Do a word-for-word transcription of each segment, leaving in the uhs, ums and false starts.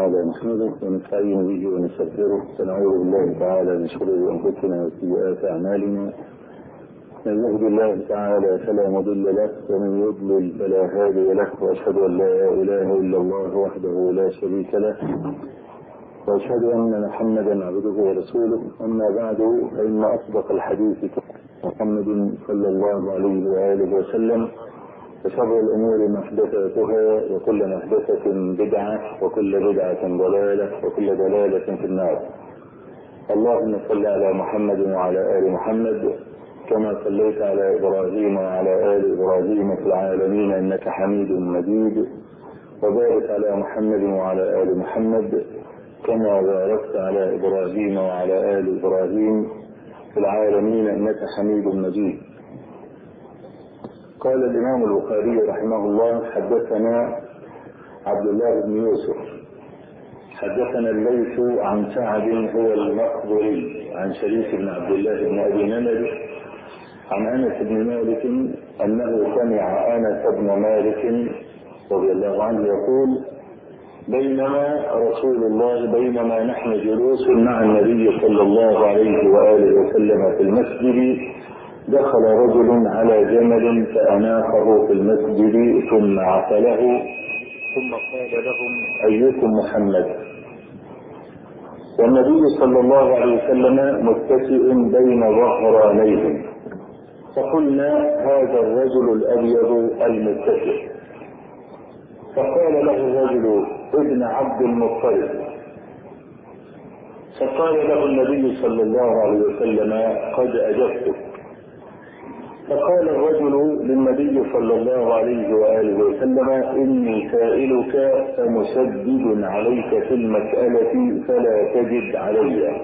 على نحمده ونستعين به ونستغفره ونعوذ بالله تعالى من شرور انفسنا وسيئات اعمالنا. من يهد الله تعالى فلا مضل له ومن يضلل فلا هادي له، واشهد ان لا اله الا الله وحده لا شريك له، واشهد ان محمدا عبده ورسوله. اما بعد فان اصدق الحديث محمد صلى الله عليه واله وسلم، وشر الامور محدثاتها وكل محدثه بدعه وكل بدعه ضلاله وكل ضلاله في النار. اللهم صل على محمد وعلى ال محمد كما صليت على ابراهيم وعلى ال ابراهيم في العالمين انك حميد مجيد، وبارك على محمد وعلى ال محمد كما باركت على ابراهيم وعلى ال ابراهيم في العالمين انك حميد مجيد. قال الامام البخاري رحمه الله: حدثنا عبد الله بن يوسف حدثنا الليث عن سعد هو المقبري عن شريك بن عبد الله بن ابي نمر عن انس بن مالك انه سمع انس بن مالك رضي الله عنه يقول: بينما رسول الله بينما نحن جلوس مع النبي صلى الله عليه واله وسلم في المسجد، دخل رجل على جمل فاناخه في المسجد ثم عقله، ثم قال لهم: ايكم محمد؟ والنبي صلى الله عليه وسلم متكئ بين ظهرانيهم، فقلنا: هذا الرجل الابيض المتكئ. فقال له الرجل: ابن عبد المطلب. فقال له النبي صلى الله عليه وسلم: قد اجبتك. فقال الرجل للنبي صلى الله عليه واله وسلم: اني سائلك فمشدد عليك في المساله فلا تجد علي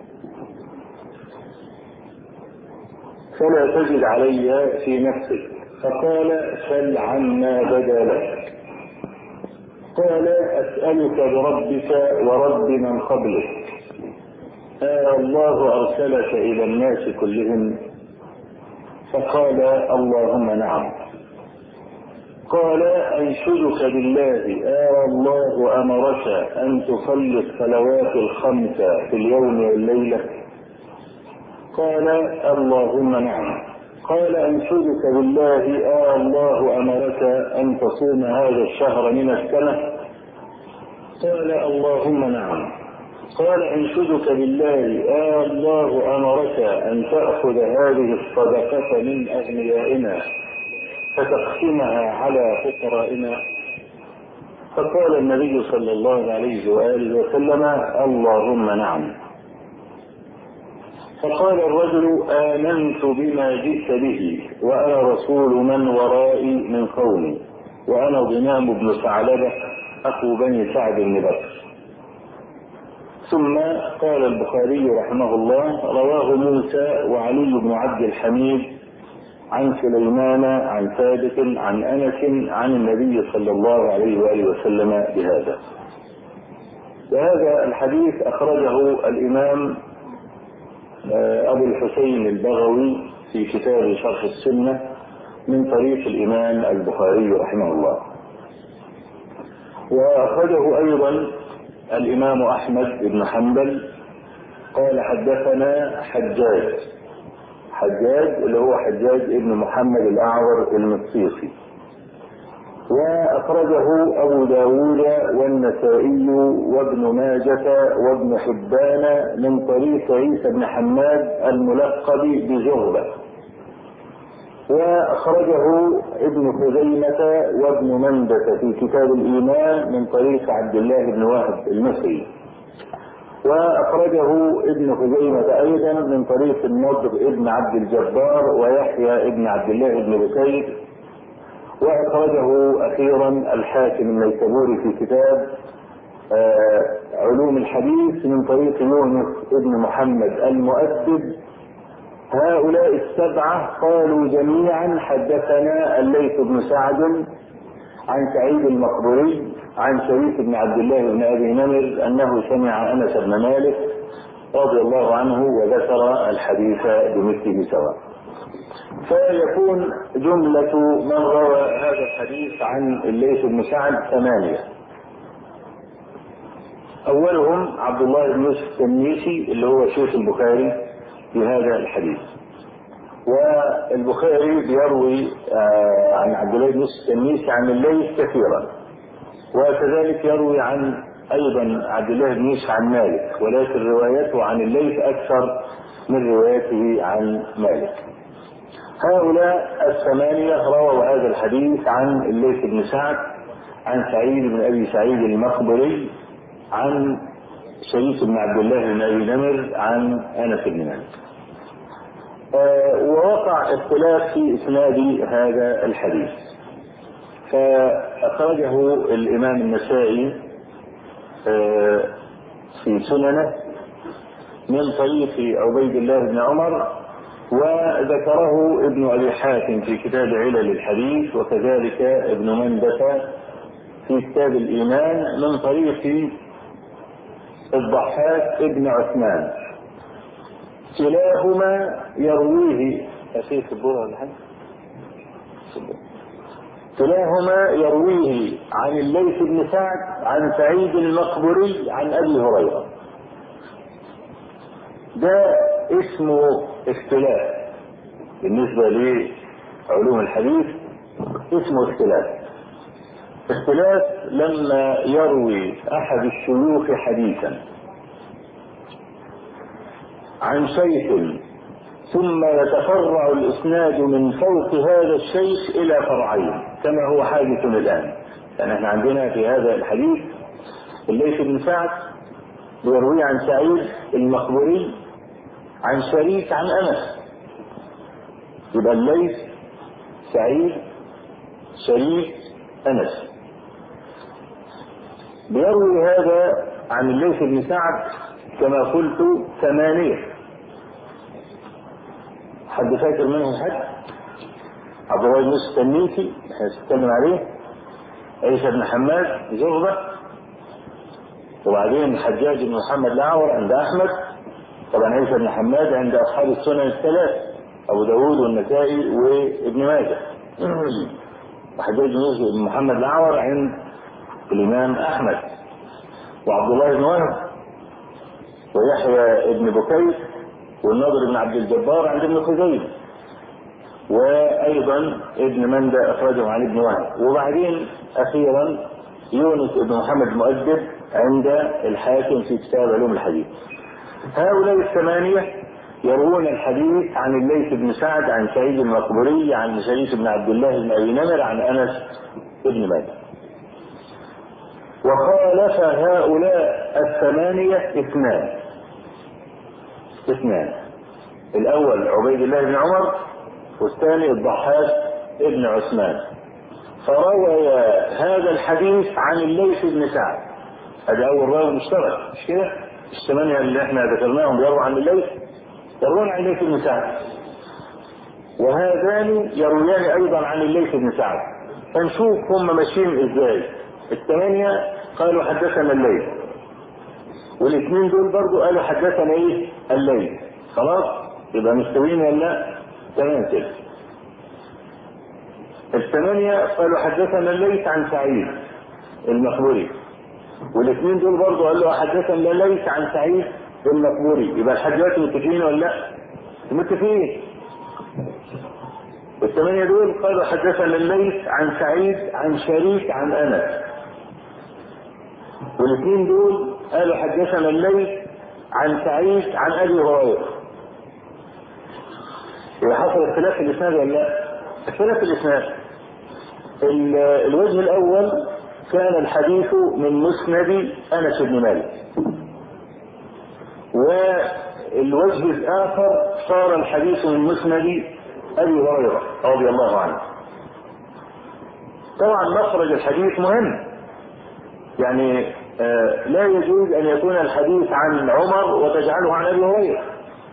فلا تجد علي في نفسك. فقال: سل عما بدا لك. قال: اسالك بربك ورب من قبلك، آه الله ارسلك الى الناس كلهم؟ فقال: اللهم نعم. قال: انشدك بالله، آه الله امرك ان تصلي الصلوات الخمس في اليوم والليله؟ قال: اللهم نعم. قال: انشدك بالله، آه الله امرك ان تصوم هذا الشهر من السنه؟ قال: اللهم نعم. قال: انشدك بالله، آه الله امرك ان تأخذ هذه الصدقة من اغنيائنا فتقسمها على فقرائنا؟ فقال النبي صلى الله عليه واله وسلم: اللهم نعم. فقال الرجل: آمنت بما جئت به وانا رسول من ورائي من قومي، وانا ضمام بن ثعلبة اخو بني سعد بن بكر. ثم قال البخاري رحمه الله: رواه موسى وعلي بن عبد الحميد عن سليمان عن ثابت عن انس عن النبي صلى الله عليه واله وسلم بهذا. وهذا الحديث اخرجه الامام ابو الحسين البغوي في كتاب شرح السنه من طريق الامام البخاري رحمه الله. واخرجه ايضا الامام احمد بن حنبل قال: حدثنا حجاج حجاج اللي هو حجاج ابن محمد الاعور المصيصي. واخرجه ابو داود والنسائي وابن ماجة وابن حبان من طريق عيسى بن حماد الملقب بزغبة. واخرجه ابن خزيمة وابن مندة في كتاب الايمان من طريق عبد الله بن وهب المصري. واخرجه ابن خزيمة ايضا من طريق النضر ابن عبد الجبار ويحيى ابن عبد الله بن بكير. واخرجه اخيرا الحاكم النيسابوري في كتاب علوم الحديث من طريق يونس ابن محمد المؤدب. هؤلاء السبعة قالوا جميعا: حدثنا الليث بن سعد عن سعيد المقبري عن شريك بن عبد الله بن ابي نمر انه سمع انس بن مالك رضي الله عنه وذكر الحديث بمثله سواء. فيكون جملة من روى هذا الحديث عن الليث بن سعد ثمانية. أولهم عبد الله بن يوسف التنيسي اللي هو شيخ البخاري في هذا الحديث. والبخاري بيروي عن عبد الله بن يوسف التنيسي عن الليث كثيرا، وكذلك يروي عن أيضا عبد الله بن يوسف عن مالك، ولكن روايته عن الليث أكثر من روايته عن مالك. هؤلاء الثمانية رووا هذا الحديث عن الليث بن سعد عن سعيد بن أبي سعيد المخبري عن شريك بن عبد الله بن أبي نمر عن أنس بن مالك. آه ووقع اختلاف في إسناد هذا الحديث، فأخرجه الإمام النسائي آه في سننه من طريق عبيد الله بن عمر، وذكره ابن أبي حاتم في كتاب علل الحديث، وكذلك ابن مندة في كتاب الإيمان من طريق الضحاك ابن عثمان. كلاهما يرويه أخي البورة ولا حاجة؟ كلاهما يرويه عن الليث بن سعد عن سعيد المقبري عن أبي هريرة. ده اسمه اختلاف بالنسبة لعلوم الحديث، اسمه اختلاف. اختلاف لما يروي أحد الشيوخ حديثا عن شيخ ثم يتفرع الإسناد من فوق هذا الشيخ إلى فرعين كما هو حادث الآن. يعني احنا عندنا في هذا الحديث الليث بن سعد يروي عن سعيد المقبري عن شريك عن أنس، يبقى الليث سعيد شريك أنس. بيروي هذا عن الليث بن سعد كما قلت ثمانية. حد فاكر منهم حد؟ عبد الله بن يوسف التنيسي هنتكلم عليه، عيسى بن حماد زغبة، وبعدين الحجاج بن محمد الأعور عند أحمد، طبعا عيسى بن حماد عند أصحاب السنن الثلاث أبو داود والنسائي وابن ماجه، وحجاج بن محمد الأعور عند الإمام أحمد، وعبد الله بن وهب ويحيى بن بكير والنضر بن عبد الجبار عند ابن خزيمة، وأيضا ابن مندة أخرجه عن ابن وهب، وبعدين أخيرا يونس بن محمد المؤدب عند الحاكم في كتاب علوم الحديث. هؤلاء الثمانية يروون الحديث عن الليث بن سعد عن سعيد المقبري عن شريك بن عبد الله بن أبي نمر عن أنس بن مالك. وخالف هؤلاء الثمانية اثنان اثنان الأول عبيد الله بن عمر، والثاني الضحاك ابن عثمان، فروى هذا الحديث عن الليث بن سعد. هذا أول راوي مشترك، مش كده؟ الثمانية اللي احنا ذكرناهم يروون عن الليث يروون عن الليث بن سعد، وهذان يرويان أيضا عن الليث بن سعد. فنشوف هم ماشيين ازاي. الثمانية قالوا حدثنا الليث، والاثنين دول برضو قالوا حدثنا ايه؟ الليث. خلاص يبقى مستويين ولا لا؟ تمام كده. الثمانية قالوا حدثنا الليث عن سعيد المقبري، والاثنين دول برضو قالوا حدثنا الليث عن سعيد المقبري. يبقى الحديث متفقين ولا لا؟ متفقين. والثمانية دول قالوا حدثنا الليث عن سعيد عن شريك عن أنس، والاثنين دول قالوا حدثنا الليث عن سعيد عن أبي هريرة. يبقى حصل اختلاف في الإسناد ولا لا؟ اختلاف في الإسناد. الوجه الأول كان الحديث من مسند أنس بن مالك، والوجه الآخر صار الحديث من مسند أبي هريرة رضي الله عنه. طبعا مخرج الحديث مهم، يعني آه لا يجوز أن يكون الحديث عن عمر وتجعله عن أبي هريرة،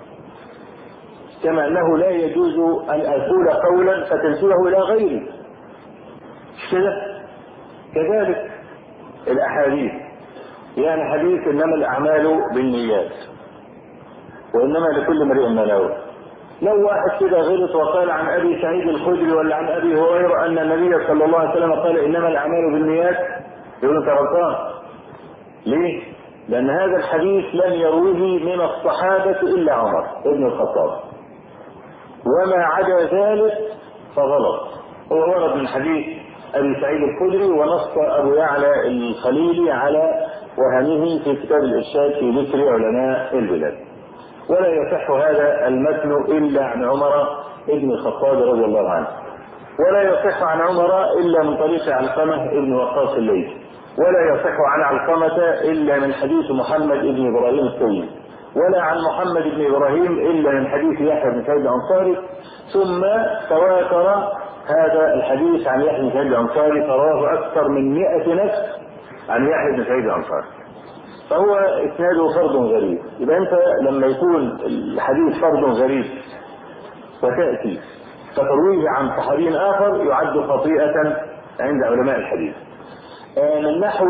كما أنه لا يجوز أن أقول قولا فتنسبه إلى غيري، مش كده؟ كذلك الأحاديث، يعني حديث إنما الأعمال بالنيات وإنما لكل امرئ ما نوى. لو واحد كده غلط وقال عن أبي سعيد الخدري ولا عن أبي هريرة أن النبي صلى الله عليه وسلم قال إنما الأعمال بالنيات، يقول أنت غلطان. ليه؟ لأن هذا الحديث لم يروه من الصحابة إلا عمر بن الخطاب، وما عدا ذلك فغلط. هو ورد من حديث أبي سعيد الخدري، ونص أبو يعلى الخليلي على وهمه في كتاب الإرشاد في ذكر علماء البلاد. ولا يصح هذا المتن إلا عن عمر بن الخطاب رضي الله عنه، ولا يصح عن عمر إلا من طريق علقمة بن وقاص الليثي، ولا يصح عن علقمة إلا من حديث محمد بن إبراهيم الطويل، ولا عن محمد بن إبراهيم إلا من حديث يحيى بن سعيد الأنصاري. ثم تواتر هذا الحديث عن يحيى بن سعيد الأنصاري، فراه أكثر من مئة نفس عن يحيى بن سعيد الأنصاري، فهو إسناده فرد غريب. إذا أنت لما يكون الحديث فرد غريب وتأتي فترويه عن صحابي آخر يعد خطيئة عند علماء الحديث. من نحو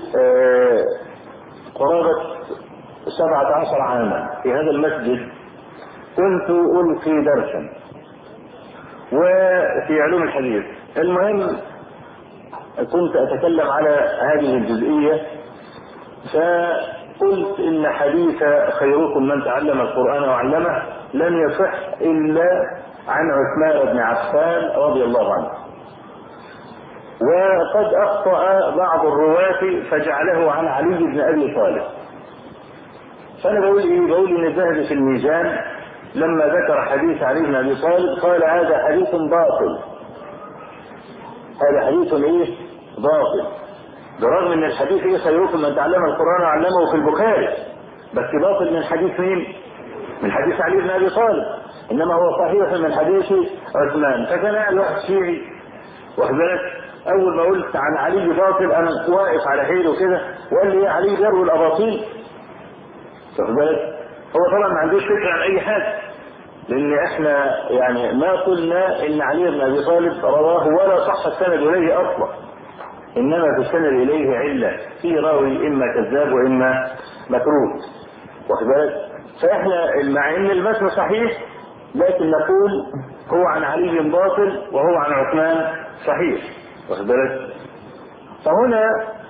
قرابة سبعة عشر عاما في هذا المسجد كنت ألقي درسا وفي علوم الحديث. المهم كنت أتكلم على هذه الجزئية، فقلت إن حديث خيركم من تعلم القرآن وعلمه لم يصح إلا عن عثمان بن عفان رضي الله عنه، وقد أخطأ بعض الرواة فجعله عن علي بن أبي طالب. فأنا بقول إيه؟ بقول إن الذهبي في الميزان لما ذكر حديث علي بن أبي طالب قال هذا حديث باطل، هذا حديث إيه؟ باطل، برغم ان الحديث ايه خيركم من تعلم القرآن وعلمه في البخاري، بس باطل من حديث مين؟ من حديث علي بن ابي طالب، انما هو صحيح من حديث عثمان. فكان واحد شيعي واخد بالك اول ما قلت عن علي باطل انا واقف على حيله كده وقال لي يا علي جروا الاباطيل، واخد بالك. هو طبعا ما عندوش فكره عن اي حاجه، لان احنا يعني ما قلنا ان علي بن ابي طالب رواه ولا صح السند اليه اصلا، انما في السند اليه عله في راوي اما كذاب واما متروك، واخد بالك. فاحنا مع ان المتن صحيح لكن نقول هو عن علي باطل وهو عن عثمان صحيح، واخد بالك. فهنا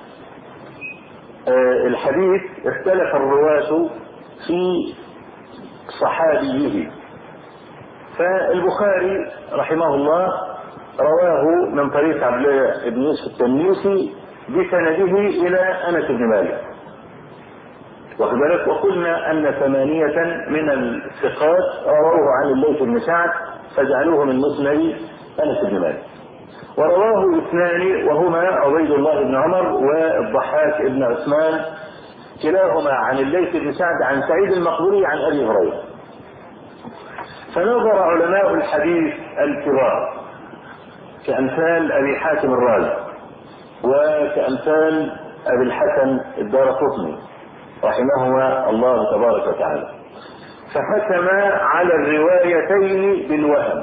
آه الحديث اختلف الرواة في صحابيه. فالبخاري رحمه الله رواه من طريق عبد الله بن يوسف التنيسي بسنده الى انس بن مالك، واخد بالك. وقلنا ان ثمانية من الثقات رواه عن الليث بن سعد فجعلوه من مسند انس بن مالك، ورواه اثنان وهما عبيد الله بن عمر والضحاك بن عثمان كلاهما عن الليث بن سعد عن سعيد المقبوري عن ابي هريره. فنظر علماء الحديث الكبار كأمثال أبي حاتم الرازي وكأمثال أبي الحسن الدارقطني رحمهما الله تبارك وتعالى، فحكم على الروايتين بالوهم،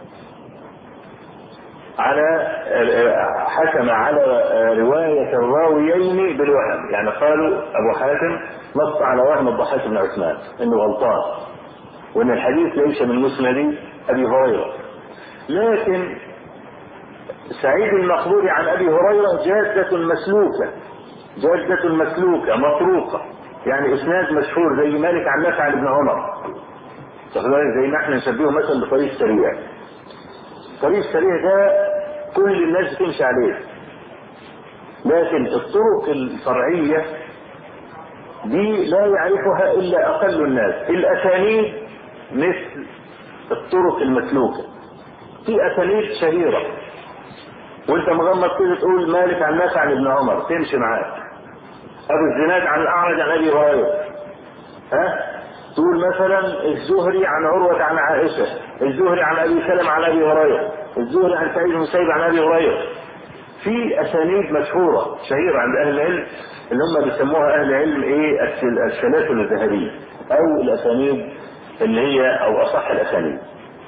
على حكم على رواية الراويين بالوهم، يعني قالوا أبو حاتم نص على وهم الضحاك بن عثمان إنه غلطان وإن الحديث ليس من مسند أبي هريرة. لكن سعيد المقبوري عن أبي هريرة جادة مسلوكة، جادة مسلوكة مطروقة، يعني إسناد مشهور زي مالك عن نافع بن عمر، زي ما احنا نشبهه مثلا بطريق سريع. طريق سريع ده كل الناس بتمشي عليه، لكن الطرق الفرعية دي لا يعرفها إلا أقل الناس. الأسانيد مثل الطرق المسلوكة، في أسانيد شهيرة وانت مغمض كده تقول مالك عن نافع بن عمر تمشي معاك، ابو الزناد عن الاعرج عن ابي هريره، ها تقول مثلا الزهري عن عروه عن عائشه، الزهري عن ابي سلمة عن ابي هريره، الزهري عن سعيد بن المسيب عن ابي هريره. في اسانيد مشهوره شهيره عند اهل العلم اللي هم بيسموها اهل العلم ايه السلاسل الذهبيه او الاسانيد اللي هي او اصح الاسانيد.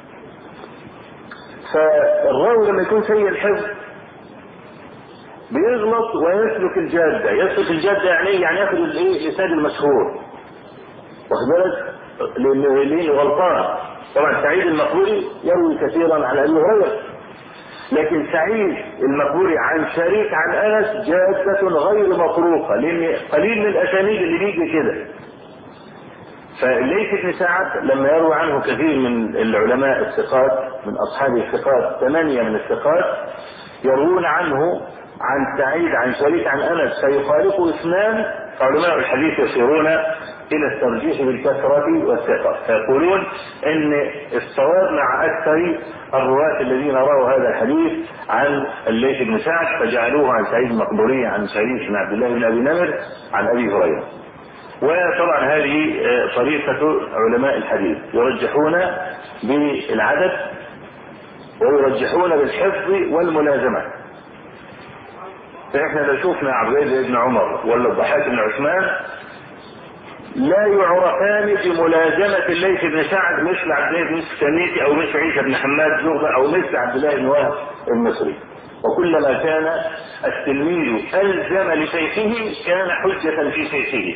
فالراوي لما يكون سيء الحفظ بيغلط ويسلك الجاده، يسلك الجاده يعني يعني ياخذ الايه الاسناد المشهور، واخد بالك، لانه غلطان. طبعا سعيد المقبوري يروي كثيرا عن ابي هريره، لكن سعيد المقبوري عن شريك عن انس جادة غير مطروقة، لان قليل من الاسانيد اللي بيجي كده. فليث بن سعد لما يروي عنه كثير من العلماء الثقات من اصحاب الثقات، ثمانية من الثقات يروون عنه عن سعيد عن شريك عن انس فيخالفه اثنان، علماء الحديث يسيرون الى الترجيح بالكثرة والثقة، فيقولون ان الصواب مع اكثر الرواة الذين رووا هذا الحديث عن الليث بن سعد، فجعلوه عن سعيد المقبوري عن شريك بن عبد الله بن ابي نمر عن ابي هريرة. وطبعا هذه طريقة علماء الحديث، يرجحون بالعدد ويرجحون بالحفظ والملازمة. فإحنا لو شوفنا عبد الله بن عمر ولا الضحاك بن عثمان لا يعرفان بملازمة الليث بن سعد مثل عبد الله بن السميتي أو مثل عيسى بن حماد زغبة أو مثل عبد الله بن وهب المصري. وكلما كان التلميذ ألزم لشيخه كان حجة في شيخه،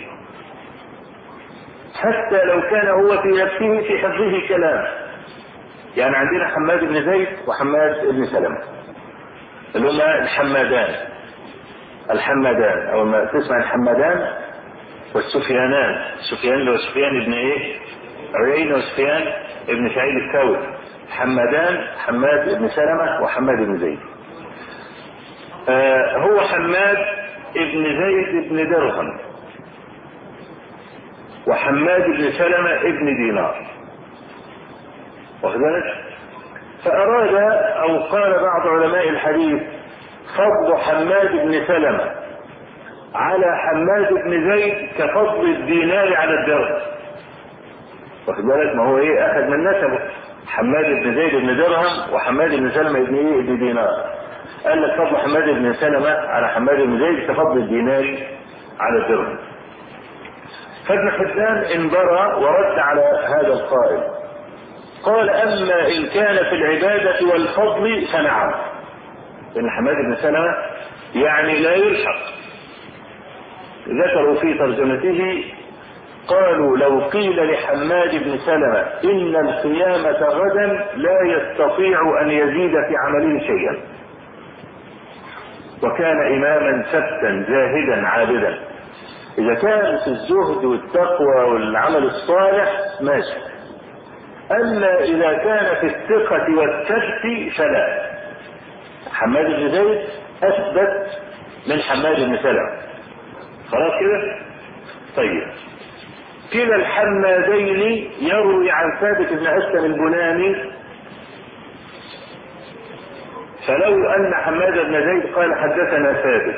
حتى لو كان هو في نفسه في حفظه كلام. يعني عندنا حماد بن زيد وحماد بن سلمة اللي هما الحمادان الحمادان او ما تسمع الحمادان والسفيانان، سفيان اللي هو سفيان بن ايه عيينة وسفيان بن سعيد الثوري، حمادان حماد بن سلمة وحماد بن زيد. آه هو حماد بن زيد بن درهم وحماد بن سلمة ابن دينار، واخد بالك؟ فأراد أو قال بعض علماء الحديث فضل حماد بن سلمة على حماد بن زيد كفضل الدينار على الدرهم، واخد بالك؟ ما هو ايه أخذ من نسبه، حماد بن زيد بن درهم وحماد بن سلمة ابن ايه ابن دينار. قال لك فضل حماد بن سلمة على حماد بن زيد كفضل الدينار على الدرهم. فابن حبان انبرى ورد على هذا القائل، قال اما ان كان في العبادة والفضل فنعم، ان حماد بن سلمة يعني لا يلحق. ذكروا في ترجمته قالوا لو قيل لحماد بن سلمة ان القيامة غدا لا يستطيع ان يزيد في عمله شيئا، وكان اماما ثبتا زاهدا عابدا. اذا كان في الزهد والتقوى والعمل الصالح ماشي، اما اذا كان في الثقة والثبت فلا. حماد بن زيد اثبت من حماد بن سلمة، خلاص كده. طيب كلا الحمادين يروي عن ثابت بن اسلم البناني، فلو ان حماد بن زيد قال حدثنا ثابت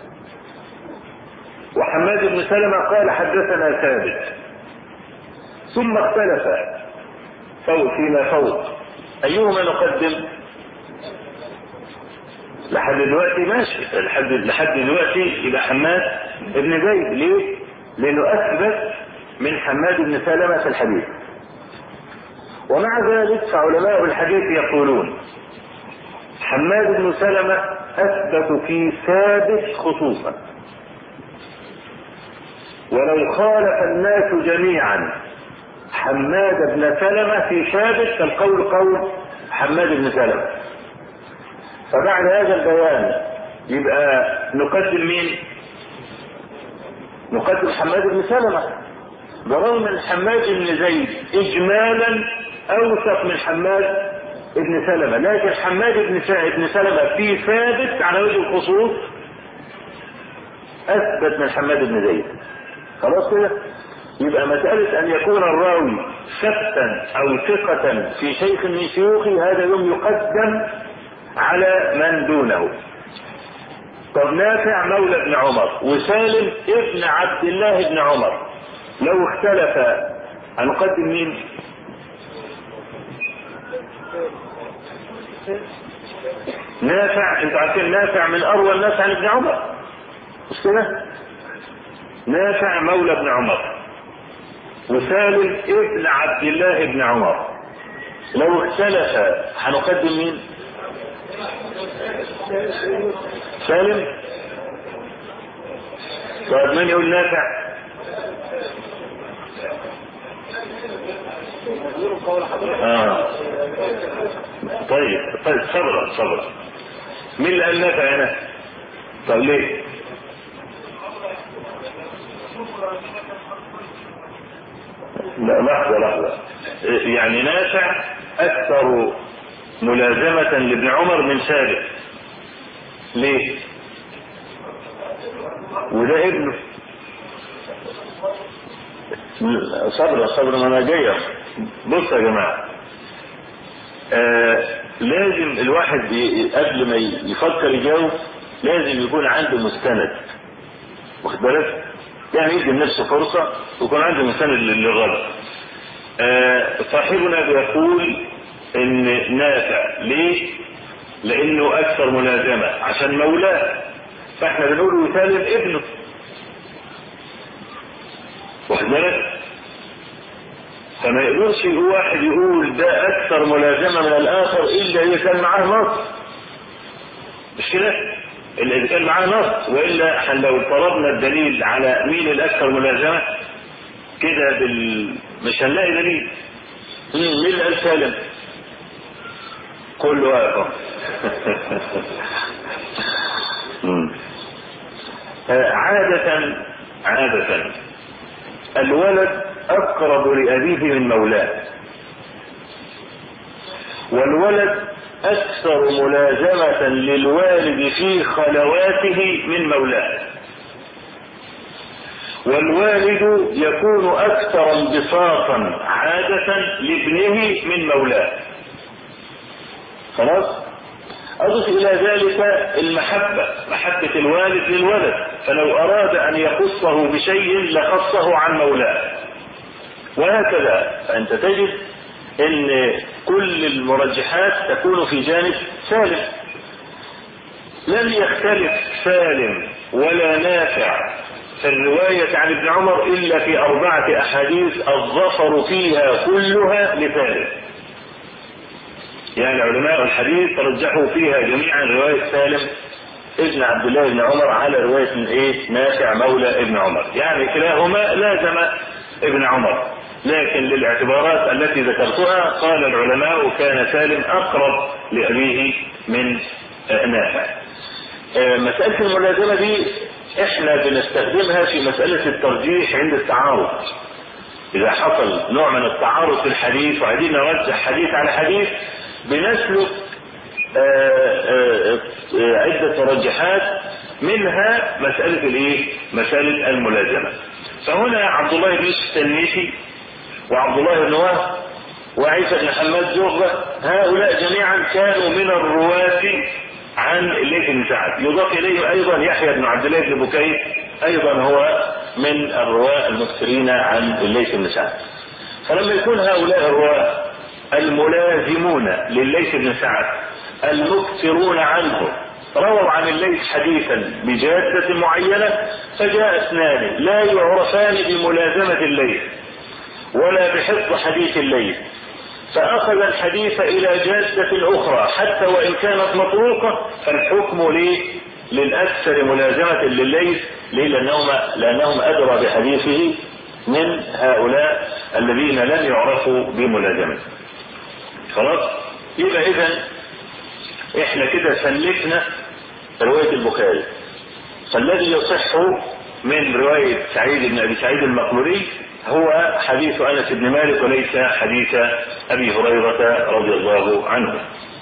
وحماد بن سلمة قال حدثنا ثابت ثم اختلفا فوق فيما فوق، ايهما نقدم؟ لحد دلوقتي ماشي، لحد لحد دلوقتي يبقى حماد بن زيد. ليه؟ لانه اثبت من حماد بن سلمة في الحديث. ومع ذلك فعلماء الحديث يقولون حماد بن سلمة اثبت في ثابت خصوصا، ولو خالف الناس جميعا حماد بن سلمة في ثابت فالقول قول حماد بن سلمة. فبعد هذا البيان يبقى نقدم مين؟ نقدم حماد بن سلمة، برغم ان حماد بن زيد اجمالا اوثق من حماد بن سلمة، لكن حماد بن بن سلمة في ثابت على وجه الخصوص اثبت من حماد بن زيد. خلاص كده؟ يبقى مسألة ان يكون الراوي ثبتا او ثقة في شيخ من شيوخه هذا يوم يقدم على من دونه. طب نافع مولى ابن عمر وسالم ابن عبد الله بن عمر لو اختلفا هنقدم مين؟ نافع، انتوا عارفين نافع من اروى الناس عن ابن عمر، مش كده؟ نافع مولى ابن عمر وسالم ابن عبد الله بن عمر لو اختلفا هنقدم مين؟ سالم. طيب من يقول نافع؟ اه طيب طيب صبرا صبرا. مين اللي قال نافع هنا؟ طب ليه؟ لا لحظة لحظة، يعني نافع أكثر ملازمة لابن عمر من سابق. ليه؟ وده ابنه. صبر صبر ما انا جاي. بص يا جماعة، آه لازم الواحد قبل ما يفكر يجاوب لازم يكون عنده مستند، واخد بالك؟ يعني يدي لنفسه فرصة ويكون عنده مستند للغلط. آه صاحبنا بيقول ان نافع ليه؟ لانه اكثر ملازمة عشان مولاه، فاحنا بنقول يسالم ابنه، واخد بالك؟ فما يقدرش يقول واحد يقول ده اكثر ملازمة من الاخر الا اذا كان معاه نص، مش كده؟ الا اذا كان معاه نص، والا احنا لو طلبنا الدليل على مين الاكثر ملازمة كده بال... مش هنلاقي دليل. مين اللي قال سالم؟ كله واقف. عادة عادة الولد أقرب لأبيه من مولاه، والولد أكثر ملازمة للوالد في خلواته من مولاه، والوالد يكون أكثر انبساطا عادة لابنه من مولاه. خلاص؟ أضف إلى ذلك المحبة، محبة الوالد للولد، فلو أراد أن يخصه بشيء لخصه عن مولاه، وهكذا. فأنت تجد أن كل المرجحات تكون في جانب سالم. لم يختلف سالم ولا نافع في الرواية عن ابن عمر إلا في أربعة أحاديث الظفر فيها كلها لسالم. يعني علماء الحديث ترجحوا فيها جميعا رواية سالم ابن عبد الله بن عمر على رواية من ايه؟ نافع مولى ابن عمر، يعني كلاهما لازم ابن عمر، لكن للاعتبارات التي ذكرتها قال العلماء كان سالم أقرب لأبيه من نافع. مسألة الملازمة دي احنا بنستخدمها في مسألة الترجيح عند التعارض. إذا حصل نوع من التعارض في الحديث وعايزين نرجح حديث على حديث بنسلك عدة ترجحات، منها مسألة الايه؟ مسألة الملازمة. فهنا عبد الله بن يوسف التنيسي وعبد الله بن وهب وعيسى بن حماد زهرة، هؤلاء جميعا كانوا من الرواة عن الليث بن سعد. يضاف اليه ايضا يحيى بن عبد الله بن بكير، ايضا هو من الرواة المكثرين عن الليث بن سعد. فلما يكون هؤلاء الرواة الملازمون لليث بن سعد المكثرون عنه رووا عن الليث حديثا بجادة معينة، فجاء اثنان لا يعرفان بملازمة الليث ولا بحفظ حديث الليث، فأخذ الحديث إلى جادة أخرى حتى وإن كانت مطروقة، فالحكم ليه؟ للأكثر ملازمة للليث. ليه؟ لأنهم, لأنهم أدرى بحديثه من هؤلاء الذين لم يعرفوا بملازمة. خلاص؟ يبقى إذن إحنا كده سلكنا رواية البخاري، فالذي يصح من رواية سعيد بن أبي سعيد المقبوري هو حديث أنس بن مالك وليس حديث أبي هريرة رضي الله عنه.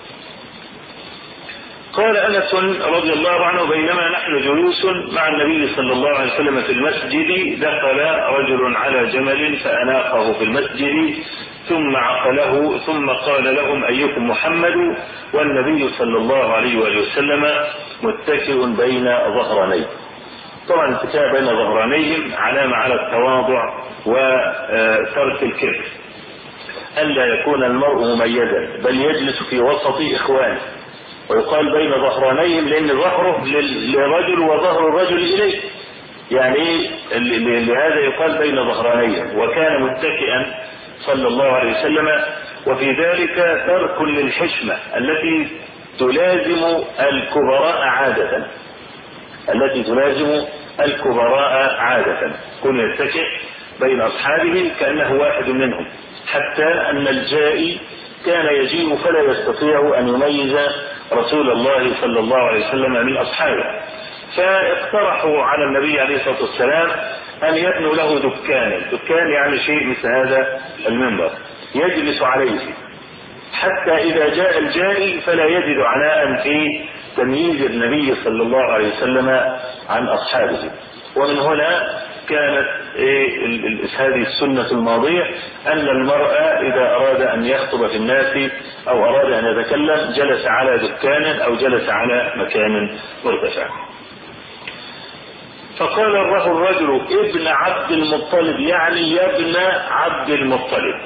قال أنس رضي الله عنه: بينما نحن جلوس مع النبي صلى الله عليه وسلم في المسجد دخل رجل على جمل فأناقه في المسجد ثم عقله ثم قال لهم: أيكم محمد؟ والنبي صلى الله عليه وآله وسلم متكئ بين ظهرانيه. طبعا الاتكاء بين ظهرانيهم علامة على التواضع وترك الكبر، ألا يكون المرء مميزا بل يجلس في وسط إخوانه. ويقال بين ظهرانيهم لأن ظهره للرجل وظهر الرجل إليه، يعني لهذا يقال بين ظهرانيهم. وكان متكئا صلى الله عليه وسلم، وفي ذلك ترك للحشمة التي تلازم الكبراء عادة التي تلازم الكبراء عادة كن يتكئ بين أصحابه كأنه واحد منهم، حتى أن الجائي كان يجيء فلا يستطيع أن يميز رسول الله صلى الله عليه وسلم من أصحابه، فاقترحوا على النبي عليه الصلاة والسلام أن يبنوا له دكانا. دكان يعني شيء مثل هذا المنبر يجلس عليه حتى إذا جاء الجائي فلا يجد عناء في تمييز النبي صلى الله عليه وسلم عن أصحابه. ومن هنا كانت هذه السنة الماضية أن المرء إذا أراد أن يخطب في الناس أو أراد أن يتكلم جلس على دكان أو جلس على مكان مرتفع. فقال له الرجل ابن عبد المطلب، يعني يا ابن عبد المطلب.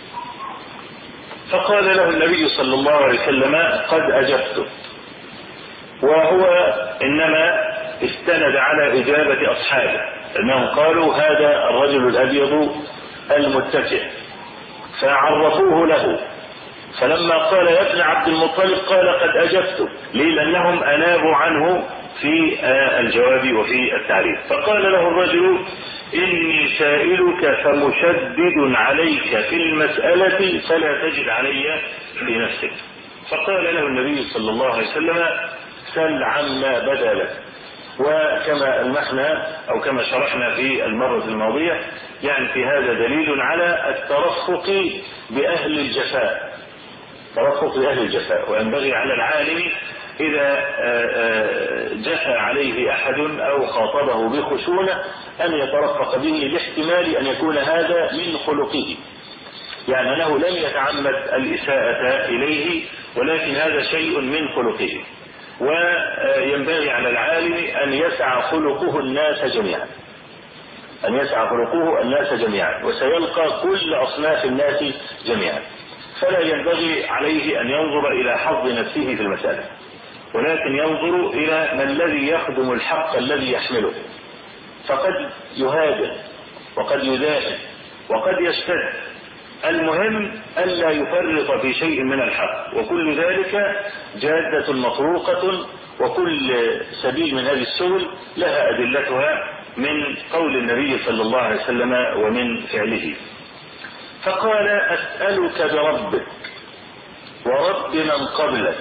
فقال له النبي صلى الله عليه وسلم قد أجبت. وهو إنما استند على إجابة أصحابه، أنهم قالوا هذا الرجل الأبيض المتكئ، فعرفوه له. فلما قال يا ابن عبد المطلب قال قد أجبت، ليه؟ لأنهم أنابوا عنه في الجواب وفي التعريف. فقال له الرجل إني سائلك فمشدد عليك في المسألة فلا تجد علي في نفسك. فقال له النبي صلى الله عليه وسلم سل عما بدا لك. وكما المحنا أو كما شرحنا في المرة الماضية، يعني في هذا دليل على الترفق بأهل الجفاء، ترفق بأهل الجفاء. وينبغي على العالم إذا جفى عليه أحد أو خاطبه بخشونة أن يترفق به، لاحتمال أن يكون هذا من خلقه، يعني أنه لم يتعمد الإساءة إليه ولكن هذا شيء من خلقه. وينبغي على العالم أن يسعى خلقه الناس جميعا، أن يسعى خلقه الناس جميعا، وسيلقى كل أصناف الناس جميعا. فلا ينبغي عليه أن ينظر إلى حظ نفسه في المسألة، ولكن ينظر إلى ما الذي يخدم الحق الذي يحمله. فقد يهاجم وقد يدافع وقد يشتد، المهم ألا يفرط في شيء من الحق، وكل ذلك جادة مطروقة، وكل سبيل من هذه السبل لها أدلتها من قول النبي صلى الله عليه وسلم ومن فعله. فقال أسألك بربك ورب من قبلك،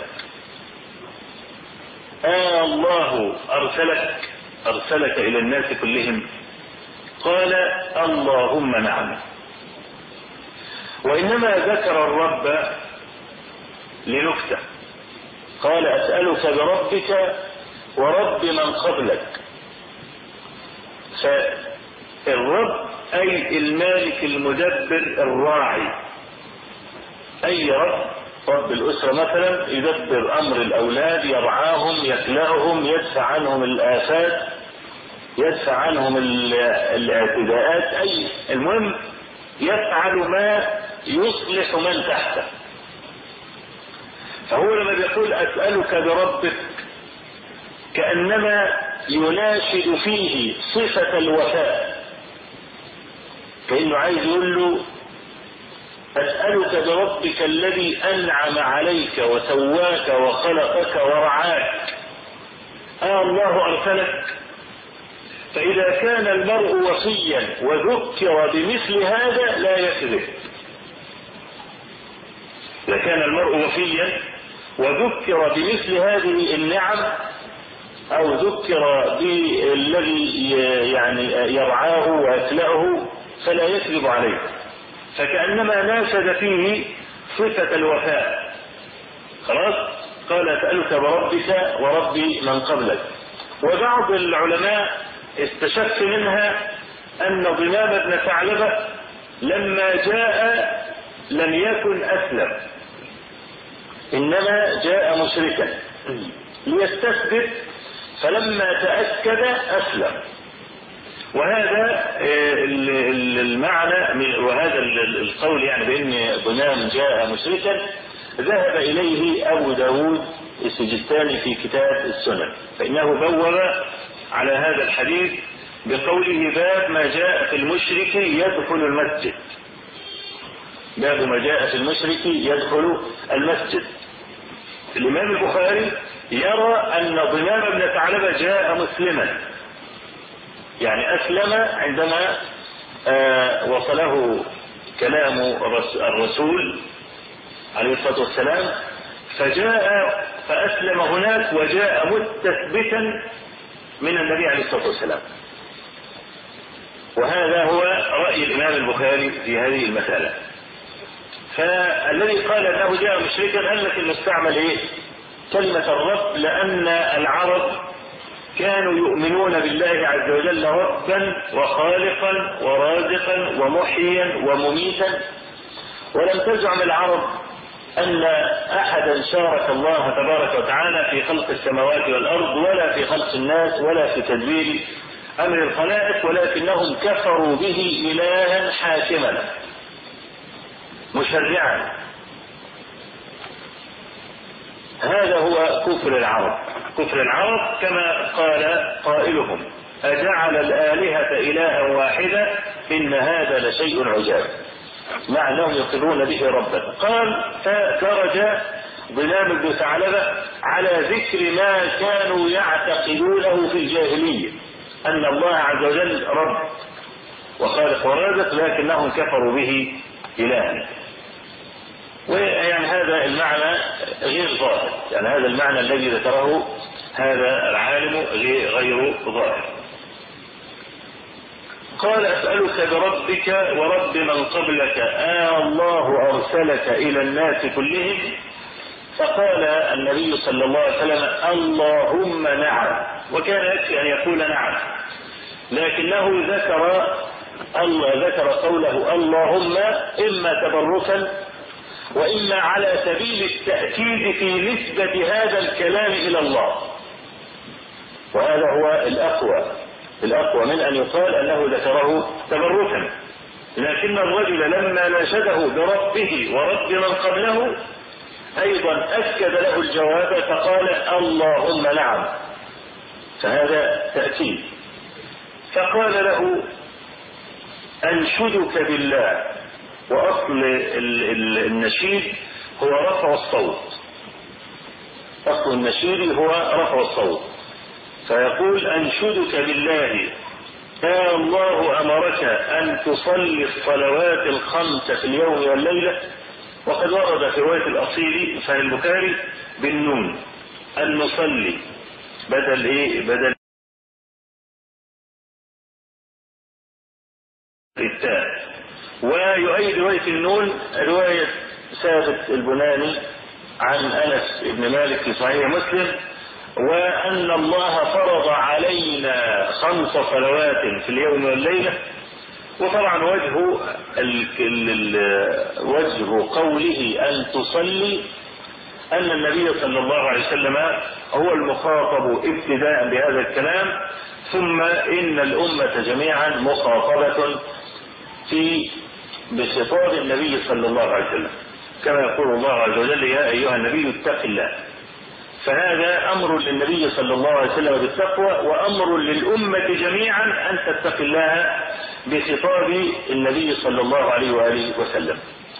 آه الله أرسلك أرسلك إلى الناس كلهم؟ قال اللهم نعم. وإنما ذكر الرب لنكتة، قال أسألك بربك ورب من قبلك. فالرب أي المالك المدبر الراعي، أي رب، رب الأسرة مثلا يدبر أمر الأولاد، يرعاهم يكلأهم، يدفع عنهم الآفات، يدفع عنهم الاعتداءات، أي المهم يفعل ما يصلح من تحته. فهو لما بيقول أسألك بربك كأنما يناشد فيه صفة الوفاء، كأنه عايز يقول له أسألك بربك الذي أنعم عليك وسواك وخلقك ورعاك، آه الله أرسلك. فإذا كان المرء وفيا وذكر بمثل هذا لا يكذب، إذا كان المرء وفيا وذكر بمثل هذه النعم أو ذكر بالذي يعني يرعاه ويكلأه فلا يكذب عليه، فكأنما ناشد فيه صفة الوفاء. خلاص، قال أسألك بربك ورب من قبلك. وبعض العلماء استشف منها أن ضمام بن ثعلبة لما جاء لم يكن أسلم، إنما جاء مشركا ليستثبت، فلما تأكد أسلم. وهذا المعنى وهذا القول يعني بأن ضمام جاء مشركا ذهب إليه أبو داود السجستاني في كتاب السنن، فإنه بوب على هذا الحديث بقوله باب ما جاء في المشرك يدخل المسجد، باب ما جاء في المشرك يدخل المسجد. الإمام البخاري يرى أن ضمام بن ثعلبة جاء مسلما، يعني أسلم عندما آه وصله كلام الرسول عليه الصلاة والسلام، فجاء فأسلم هناك وجاء مستثبتا من النبي عليه الصلاة والسلام. وهذا هو رأي الإمام البخاري في هذه المسألة. فالذي قال أنه جاء مشركا قال لك إنه استعمل إيه؟ كلمة الرب، لأن العرب كانوا يؤمنون بالله عز وجل ربا وخالقا ورازقا ومحيا ومميتا، ولم تزعم العرب أن أحدا شارك الله تبارك وتعالى في خلق السماوات والأرض ولا في خلق الناس ولا في تدبير أمر الخلائق، ولكنهم كفروا به إلها حاكما مشرعا. هذا هو كفر العرب. كفر العرب كما قال قائلهم: أجعل الآلهة إلها واحدة إن هذا لشيء عجاب، مع أنهم يقرون به ربا. قال: فدرج ظلام بن ثعلبة على ذكر ما كانوا يعتقدونه في الجاهلية، أن الله عز وجل رب وخالق ورازق، لكنهم كفروا به إلها. ويعني هذا المعنى غير ظاهر، يعني هذا المعنى الذي ذكره هذا العالم غير ظاهر. قال: أسألك بربك ورب من قبلك، آه الله أرسلك إلى الناس كلهم؟ فقال النبي صلى الله عليه وسلم: اللهم نعم. وكان يكفي أن يقول نعم، لكنه ذكر الله ذكر قوله اللهم إما تبركا وإما على سبيل التأكيد في نسبة هذا الكلام إلى الله، وهذا هو الأقوى الأقوى من أن يقال أنه ذكره تبركا. لكن الرجل لما ناشده بربه ورب من قبله أيضا أكد له الجواب فقال اللهم نعم، فهذا تأكيد. فقال له: أنشدك بالله. وأصل النشيد هو رفع الصوت، أصل النشيد هو رفع الصوت. فيقول: أنشدك بالله، يا الله أمرك أن تصلي الصلوات الخمس في اليوم والليلة. وقد ورد في رواية الأصيل في البخاري بالنون أن نصلي بدل إيه بدل التاء. ويؤيد رواية النون رواية ثابت البناني عن أنس بن مالك في صحيح مسلم، وأن الله فرض علينا خمس صلوات في اليوم والليلة. وطبعا وجه ال ال وجه قوله أن تصلي أن النبي صلى الله عليه وسلم هو المخاطب ابتداء بهذا الكلام، ثم إن الأمة جميعا مخاطبة في بخطاب النبي صلى الله عليه وسلم، كما يقول الله عز وجل: يا أيها النبي اتق الله. فهذا أمر للنبي صلى الله عليه وسلم بالتقوى، وأمر للأمة جميعا أن تتقي الله بخطاب النبي صلى الله عليه وآله وسلم.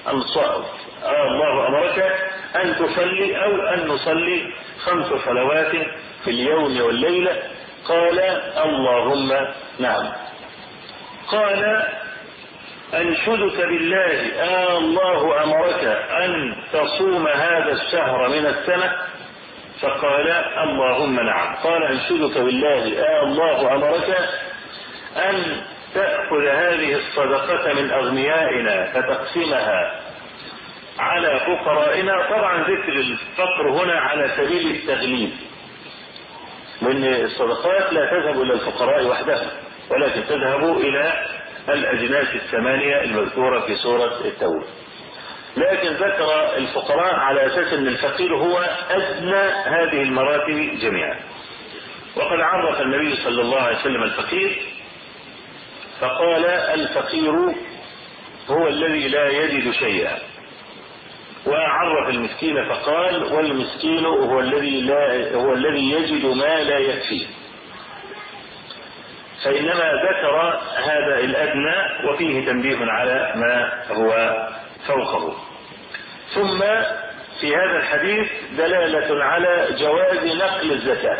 الله أمرك أن تصلي أو أن نصلي خمس صلوات في اليوم والليلة. قال: اللهم نعم. قال: أنشدك بالله، آه الله أمرك أن تصوم هذا الشهر من السنة؟ فقال: اللهم نعم. قال: أنشدك بالله، آه الله أمرك أن تأخذ هذه الصدقة من أغنيائنا فتقسمها على فقرائنا. طبعا ذكر الفقر هنا على سبيل التغليب، لأن الصدقات لا تذهب إلى الفقراء وحدها، ولكن تذهب إلى الأجناس الثمانية المذكورة في سورة التوبة. لكن ذكر الفقراء على أساس أن الفقير هو أدنى هذه المراتب جميعا. وقد عرف النبي صلى الله عليه وسلم الفقير فقال: الفقير هو الذي لا يجد شيئا. وعرف المسكين فقال: والمسكين هو الذي لا هو الذي يجد ما لا يكفيه. فإنما ذكر هذا الأدنى وفيه تنبيه على ما هو فوقه. ثم في هذا الحديث دلالة على جواز نقل الزكاة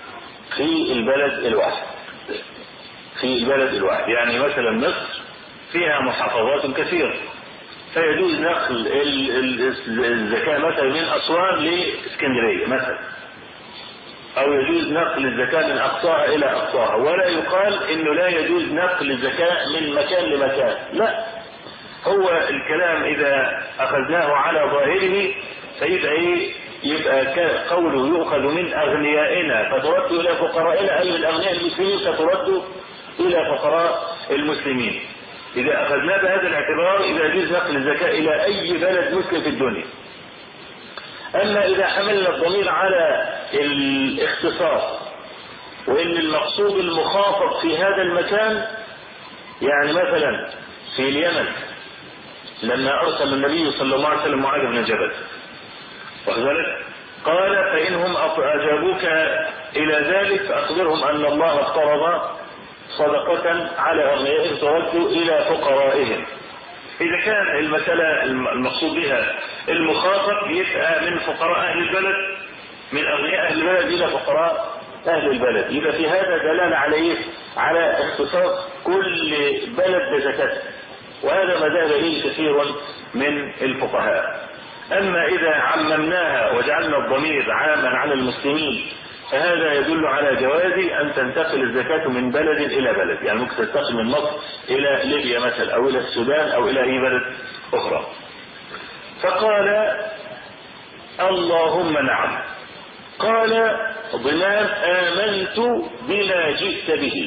في البلد الواحد في البلد الواحد يعني مثلا مصر فيها محافظات كثيرة، فيجوز نقل الزكاة مثلا من أسوان لإسكندرية مثلا، أو يجوز نقل الزكاة من أقصاها إلى أقصاها، ولا يقال إنه لا يجوز نقل الزكاة من مكان لمكان، لا، هو الكلام إذا أخذناه على ظاهره فيبقى إيه؟ يبقى قوله يؤخذ من أغنيائنا فترد إلى فقرائنا، أي من أغنياء المسلمين فترد إلى فقراء المسلمين. إذا أخذنا بهذا الاعتبار إذا يجوز نقل الزكاة إلى أي بلد مسلم في الدنيا. أما إذا حملنا الضمير على الاختصاص وإن المقصود المخاطب في هذا المكان، يعني مثلا في اليمن لما أرسل النبي صلى الله عليه وسلم معاذ بن جبل وذلك قال فإنهم أجابوك إلى ذلك فأخبرهم أن الله افترض صدقة على أغنيائهم ترد إلى فقرائهم. إذا كان المسألة المقصود بها المخاطب يبقى من فقراء أهل البلد، من أغنياء أهل البلد إلى فقراء أهل البلد، يبقى في هذا دلالة عليه على اختصاص كل بلد بزكاته، وهذا ما ذهب إليه كثير من الفقهاء. أما إذا عممناها وجعلنا الضمير عاما على المسلمين فهذا يدل على جواز أن تنتقل الزكاة من بلد إلى بلد، يعني ممكن تنتقل من مصر إلى ليبيا مثلا أو إلى السودان أو إلى أي بلد أخرى. فقال اللهم نعم. قال ضمان آمنت بما جئت به،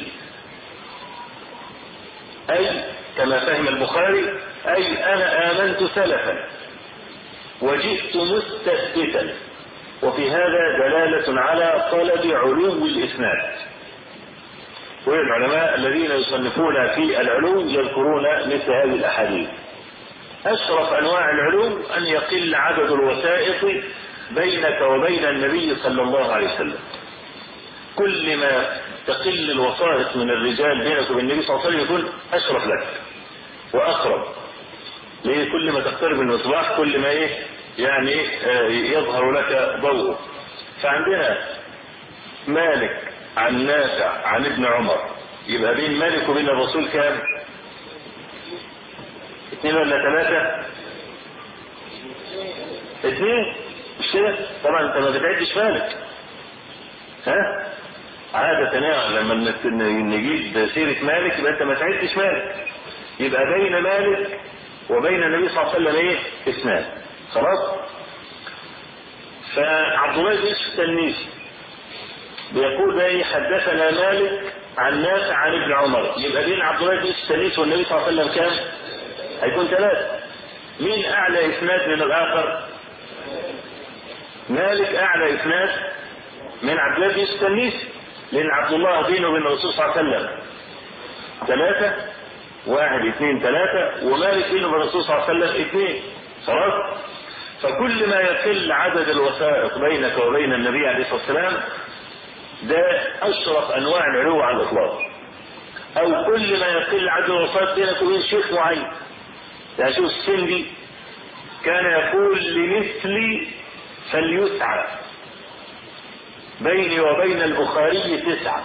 أي كما فهم البخاري أي أنا آمنت سلفا وجئت مستثبتا، وفي هذا دلالة على طلب علو الإسناد، والعلماء الذين يصنفون في العلو يذكرون مثل هذه الأحاديث. أشرف أنواع العلو أن يقل عدد الوسائط بينك وبين النبي صلى الله عليه وسلم، كل ما تقل الوسائط من الرجال بينك وبين النبي صلى الله عليه وسلم يكون أشرف لك وأقرب، ليه؟ كل ما تقترب من المصباح كل ما إيه يعني يظهر لك ضوء. فعندنا مالك عن نافع عن ابن عمر، يبقى بين مالك وبين الرسول كام؟ اثنين ولا ثلاثة؟ اثنين مش كده؟ طبعا انت ما بتعدش مالك، ها؟ عادة يعني لما نجيب سيرة مالك يبقى انت ما تعدش مالك، يبقى بين مالك وبين النبي صلى الله عليه وسلم ايه؟ اثنان، خلاص؟ فعبد الله بن التلميذي بيقول ايه؟ حدثنا مالك عن نافع عن ابن عمر، يبقى بين عبد الله بن التلميذي والنبي صلى الله عليه وسلم كام؟ هيكون ثلاثة. مين اعلى اسناد من الاخر؟ مالك اعلى اسناد من عبد الله بن التلميذي، لان عبد الله بينه وبين الرسول صلى الله عليه وسلم ثلاثة، واحد اثنين ثلاثة، ومالك بينه وبين الرسول صلى الله عليه وسلم اثنين، خلاص؟ فكل ما يقل عدد الوثائق بينك وبين النبي عليه الصلاة والسلام ده أشرف أنواع العلو على الإطلاق، أو كل ما يقل عدد الوثائق بينك وبين شيخ معين. يعني شوف السندي كان يقول لمثلي فليسعى، بيني وبين البخاري تسعة،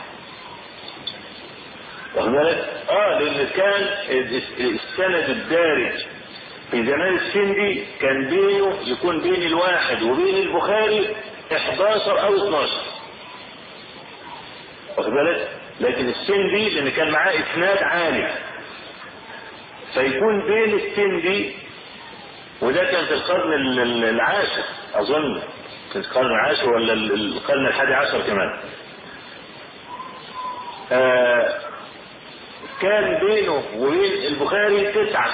واخد بالك؟ اه لأن كان السند الدارج في زمان السندي كان بينه يكون بين الواحد وبين البخاري احداشر او اتناشر، واخد بالك؟ لكن السندي لان كان معاه اسناد عالي فيكون بين السندي، وده كان في القرن العاشر اظن، في القرن العاشر ولا القرن الحادي عشر كمان، آه كان بينه وبين البخاري تسعة،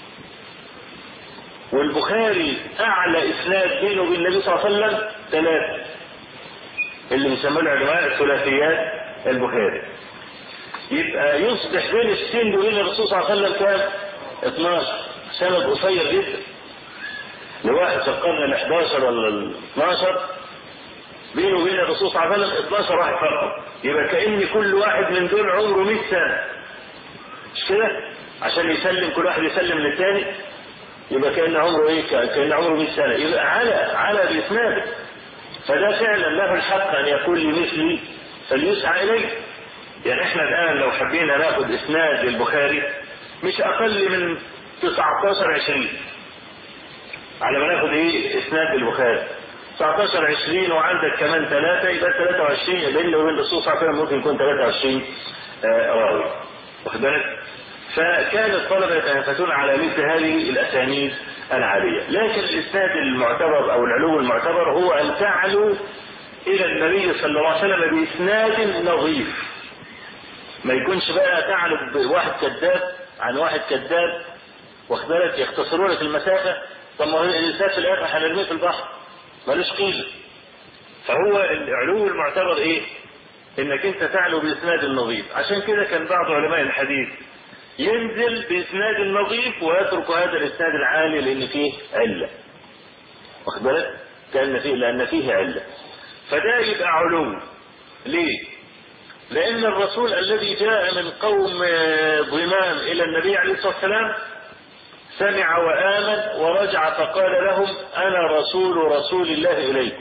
والبخاري اعلى اسناد بينه وبين النبي صلى الله عليه وسلم ثلاثة، اللي بيسموه العلماء الثلاثيات البخاري. يبقى يصبح بين السند وبين الرسول صلى الله عليه وسلم كام؟ اثناشر، سند قصير جدا لواحد في القرن الحداشر ولا الاثناشر، بينه وبين الرسول صلى الله عليه وسلم اثناشر واحد فقط، يبقى كأن كل واحد من دول عمره مئة سنة، مش كده؟ عشان يسلم كل واحد يسلم للثاني، يبقى كأن عمره ايه؟ كأن عمره مئة سنة، يبقى على على بإسناده. فده فعلا له الحق ان يقول لمثلي فليسعى اليه. يعني احنا الان لو حبينا ناخد اسناد البخاري مش اقل من تسعتاشر عشرين على ما ناخد ايه اسناد البخاري. تسعتاشر عشرين وعندك كمان ثلاثة يبقى ثلاثة وعشرين، بين وبين الرسول صلى الله عليه وسلم ممكن يكون ثلاثة وعشرين راوي، واخد بالك؟ فكان الطلبة يتنافسون على مثل هذه الاسانيد العالية. لكن الاسناد المعتبر او العلو المعتبر هو ان تعلو الى النبي صلى الله عليه وسلم باسناد نظيف، ما يكونش بقى تعلو بواحد كذاب عن واحد كذاب، واخد بالك؟ يختصرون لك المسافة. طب ما هو الاسناد في الاخر هنرميه في البحر ملوش قيمة. فهو العلو المعتبر ايه؟ انك انت تعلو باسناد النظيف. عشان كده كان بعض علماء الحديث ينزل باسناد النظيف ويترك هذا الاسناد العالي لان فيه علة، واخد بالك؟ كان فيه لان فيه علة، فده يبقى علو. ليه؟ لان الرسول الذي جاء من قوم ضمام الى النبي عليه الصلاة والسلام سمع وآمن ورجع فقال لهم أنا رسول رسول الله إليكم.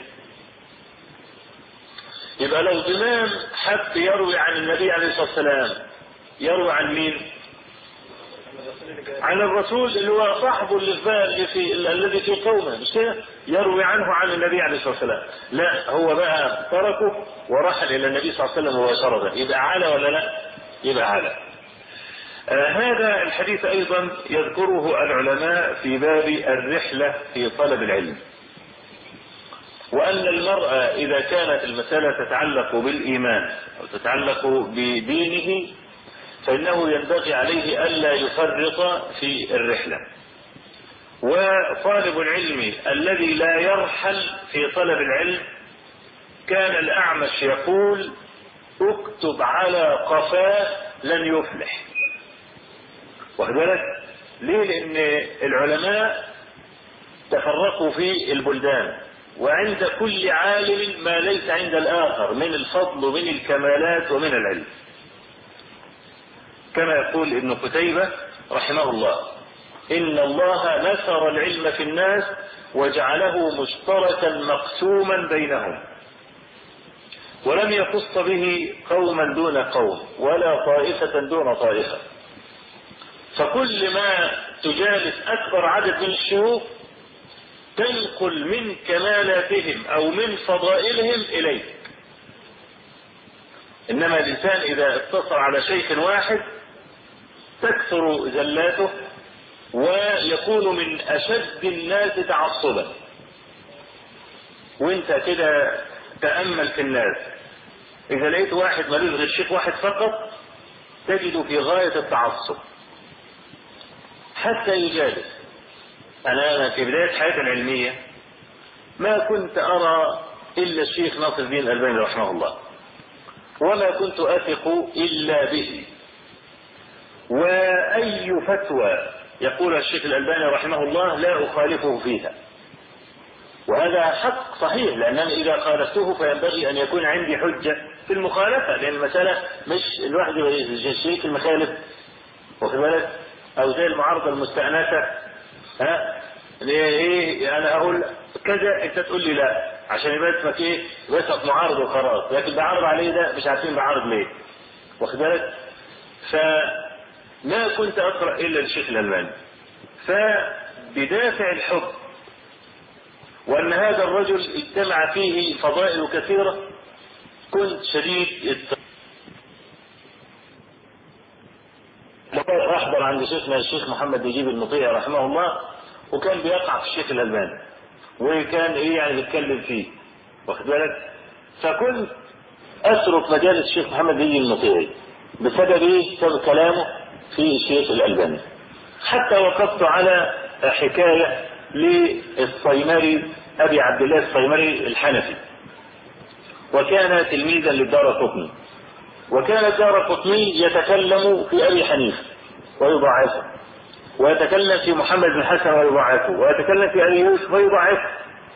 يبقى لو ضمام حب يروي عن النبي عليه الصلاة والسلام يروي عن مين؟ عن الرسول اللي هو صاحبه اللي في الذي في قومه، مش كده؟ يروي عنه عن النبي عليه الصلاة والسلام. لا، هو بقى تركه ورحل إلى النبي صلى الله عليه وسلم مباشرة. يبقى عالى ولا لا؟ يبقى عالى. آه هذا الحديث أيضا يذكره العلماء في باب الرحلة في طلب العلم، وأن المرأة إذا كانت المسألة تتعلق بالإيمان أو تتعلق بدينه فإنه ينبغي عليه ألا يفرط في الرحلة. وطالب العلم الذي لا يرحل في طلب العلم كان الأعمش يقول اكتب على قفاه لن يفلح، واخد بالك؟ ليه؟ لأن العلماء تفرقوا في البلدان، وعند كل عالم ما ليس عند الآخر من الفضل ومن الكمالات ومن العلم. كما يقول ابن قتيبة رحمه الله إن الله نثر العلم في الناس وجعله مشتركا مقسوما بينهم، ولم يخص به قوما دون قوم ولا طائفة دون طائفة. فكل ما تجالس أكبر عدد من الشيوخ تنقل من كمالاتهم أو من فضائلهم إليك. إنما الإنسان إذا اقتصر على شيخ واحد تكثر زلاته ويكون من أشد الناس تعصبا. وانت كده تأمل في الناس، إذا لقيت واحد ملوش غير شيخ واحد فقط تجد في غاية التعصب حتى يجالس. أنا في بداية حياتي العلمية ما كنت أرى إلا الشيخ ناصر الدين الألباني رحمه الله، وما كنت أثق إلا به. وأي فتوى يقول الشيخ الألباني رحمه الله لا أخالفه فيها، وهذا حق صحيح، لأنني إذا خالفته فينبغي أن يكون عندي حجة في المخالفة، لأن المسألة مش الواحد الشيخ المخالف، واخد بالك؟ أو زي المعارضة المستأنسة، ها ايه انا اقول كذا انت تقول لي لا عشان يبقى اسمك ايه؟ بس معارض وخلاص، لكن بعارض عليه ده مش عارفين بعارض ليه، واخد بالك؟ فما كنت اقرا الا للشيخ الألباني، فبدافع الحب وان هذا الرجل اجتمع فيه فضائل كثيره كنت شديد احضر عند شيخنا الشيخ محمد نجيب المطيع رحمه الله، وكان بيقع في الشيخ الألباني وكان ايه يعني بيتكلم فيه، واخد بالك؟ فكنت اترك مجالس الشيخ محمد نجيب المطيع بسبب ايه؟ بسبب كلامه في الشيخ الألباني. حتى وقفت على حكايه للصيمري ابي عبد الله الصيمري الحنفي، وكان تلميذا للدارقطني، وكان الدارقطني يتكلم في ابي حنيفه ويضعفه، ويتكلم في محمد بن حسن ويضعفه، ويتكلم في ابي يوسف ويضعفه.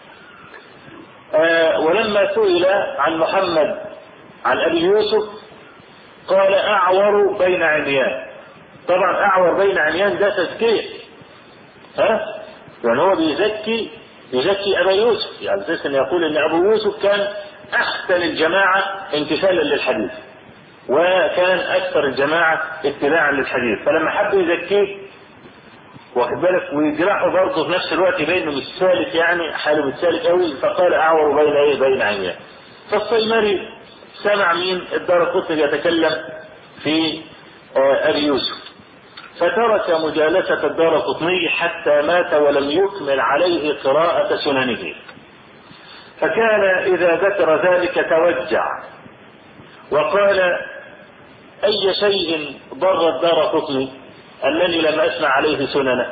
آه ولما سئل عن محمد عن ابي يوسف قال اعور بين عميان. طبعا اعور بين عميان ده تزكيه، ها؟ يعني هو بيزكي يزكي ابا يوسف، يعني اساسا يقول ان ابو يوسف كان احسن الجماعه امتثالا للحديث، وكان أكثر الجماعة اتباعا للحديث، فلما حب يزكيه واخد بالك ويجرحه برضه في نفس الوقت يبين انه مش سالك، يعني حاله مش سالك قوي، فقال اعور بين ايه بين عينيه. فالصيمري سمع مين الدارقطني يتكلم في ابي يوسف، فترك مجالسة الدارقطني حتى مات ولم يكمل عليه قراءة سننه. فكان اذا ذكر ذلك توجع وقال اي شيء ضر الدارقطني أنني لم أسمع عليه سننه،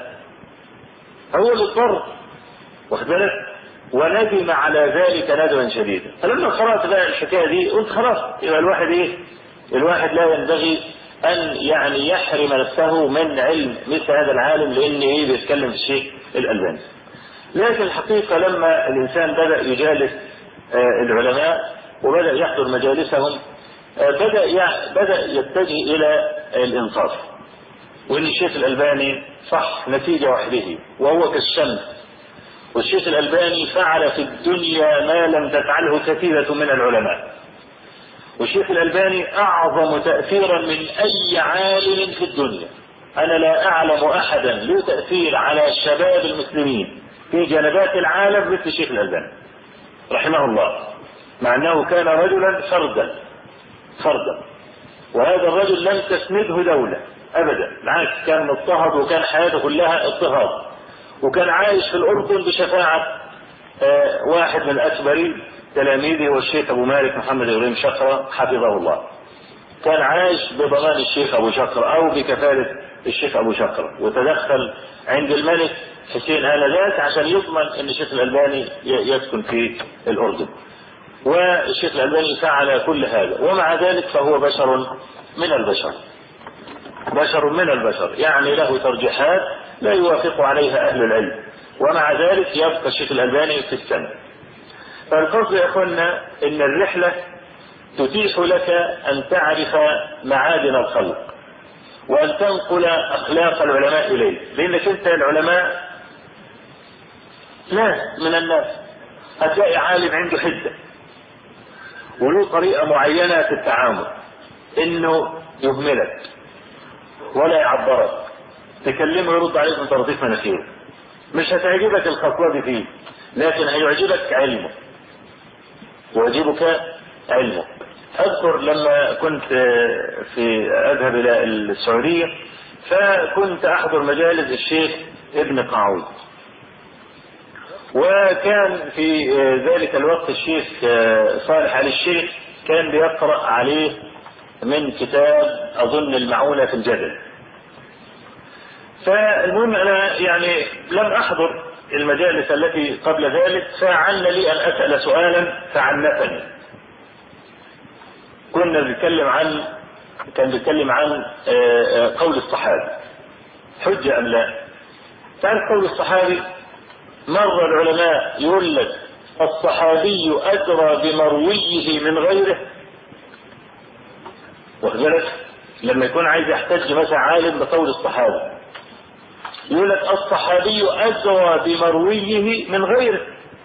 هو اللي اضطر واخد بالك، وندم على ذلك ندما شديدا. فلما قرأت بقى الحكاية دي قلت خلاص يبقى الواحد ايه الواحد لا ينبغي أن يعني يحرم نفسه من علم مثل هذا العالم، لأن ايه بيتكلم في الشيء الألباني. لكن الحقيقة لما الإنسان بدأ يجالس آه العلماء وبدأ يحضر مجالسهم آه بدأ بدأ يتجه إلى الإنصاف، وإن الشيخ الألباني صح نتيجة وحده وهو كالشمس، والشيخ الألباني فعل في الدنيا ما لم تفعله كثيرة من العلماء، والشيخ الألباني أعظم تأثيرا من أي عالم في الدنيا. أنا لا أعلم أحدا له تأثير على الشباب المسلمين في جنبات العالم مثل الشيخ الألباني رحمه الله، مع أنه كان رجلا فردا فردا وهذا الرجل لم تسنده دولة ابدا، بالعكس كان مضطهد وكان حياته كلها اضطهاد، وكان عايش في الاردن بشفاعة آه واحد من اكبر تلاميذه والشيخ ابو مالك محمد ابراهيم شقرة حفظه الله. كان عايش بضمان الشيخ ابو شقرة او بكفالة الشيخ ابو شقرة، وتدخل عند الملك حسين آنذاك عشان يضمن ان الشيخ الألباني يسكن في الاردن، والشيخ الألباني فعل كل هذا، ومع ذلك فهو بشر من البشر بشر من البشر يعني له ترجيحات لا يوافق عليها أهل العلم، ومع ذلك يبقى الشيخ الألباني في السنة. فالقصد يا أخوانا إن الرحلة تتيح لك أن تعرف معادن الخلق وأن تنقل أخلاق العلماء إليه، لأنك أنت العلماء ناس من الناس، هتلاقي عالم عنده حدة وله طريقة معينة في التعامل، إنه يهملك ولا يعبرك، تكلمه يرد عليك من طراطيف مناخيره، مش هتعجبك الخطوة دي فيه، لكن هيعجبك علمه ويعجبك علمه. اذكر لما كنت في اذهب الى السعودية فكنت احضر مجالس الشيخ ابن قاعود، وكان في ذلك الوقت الشيخ صالح علي الشيخ كان بيقرأ عليه من كتاب اظن المعونة في الجدل. فالمهم انا يعني لم احضر المجالس التي قبل ذلك، فعن لي ان اسأل سؤالا فعنفني. كنا بنتكلم عن كان بيتكلم عن قول الصحابي حجة ام لا. تعرف قول الصحابي مر العلماء يقول لك الصحابي ادرى بمرويه من غيره، واخد بالك لما يكون عايز يحتج مثلا عالم بقول الصحابي يقول لك الصحابي أدرى بمرويه من غيره،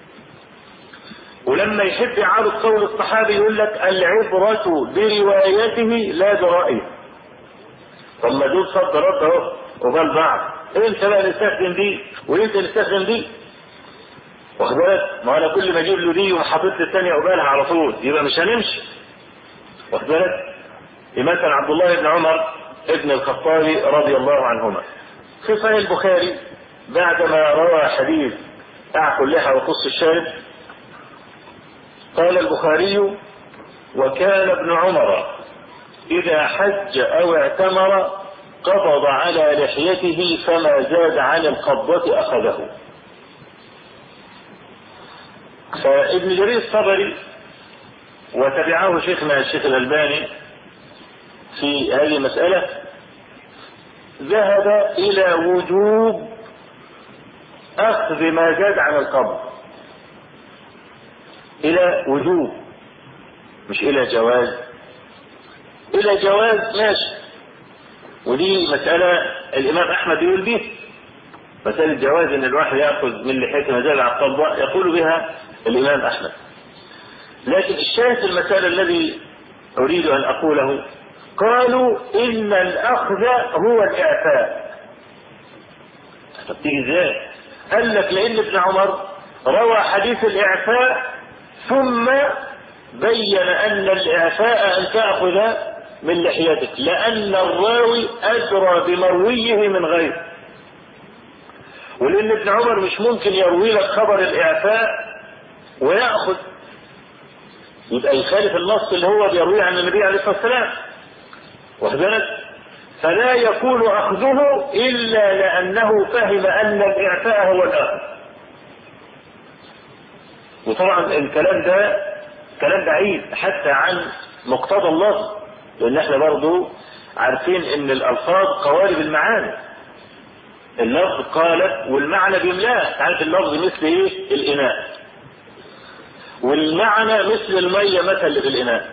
ولما يحب يعارض قول الصحابي يقول لك العبرة بروايته لا برأيه. طب ما دول صد رد اهو وقال بعض، انت بقى نستخدم دي وانت نستخدم دي، واخد بالك؟ ما انا كل ما اجيب له دي وحطيت الثانيه قبالها على طول يبقى مش هنمشي، واخد بالك؟ مثلا عبد الله بن عمر ابن الخطاب رضي الله عنهما في صحيح البخاري بعدما روى حديث اعقل اللحى وقص الشارب قال البخاري وكان ابن عمر اذا حج او اعتمر قبض على لحيته فما زاد عن القبضة اخذه. فابن جرير الطبري وتبعه شيخنا الشيخ الألباني في هذه المسألة ذهب الى وجوب اخذ ما زاد عن القبض، الى وجوب مش الى جواز، الى جواز ماشي، ودي مسألة الامام احمد يقول بيه مسألة جواز ان الواحد يأخذ من لحيته ما زاد عن القبض يقول بها الامام احمد. لكن الشاهد المسألة الذي اريد ان اقوله قالوا إن الأخذ هو الإعفاء. طب تيجي ازاي؟ قال لك لأن ابن عمر روى حديث الإعفاء ثم بين أن الإعفاء أن تأخذ من لحيتك، لأن الراوي أدرى بمرويه من غيره، ولأن ابن عمر مش ممكن يروي لك خبر الإعفاء ويأخذ، يبقى يخالف النص اللي هو بيرويه عن النبي عليه الصلاة والسلام، واخد بالك؟ فلا يكون أخذه إلا لأنه فهم أن الإعفاء هو الأخذ. وطبعا الكلام ده كلام بعيد حتى عن مقتضى اللفظ، لأن احنا برضو عارفين ان الألفاظ قوالب المعاني، اللفظ قالب والمعنى بيملاه. عارف اللفظ مثل ايه؟ الإناء، والمعنى مثل المية مثل اللي في الإناء.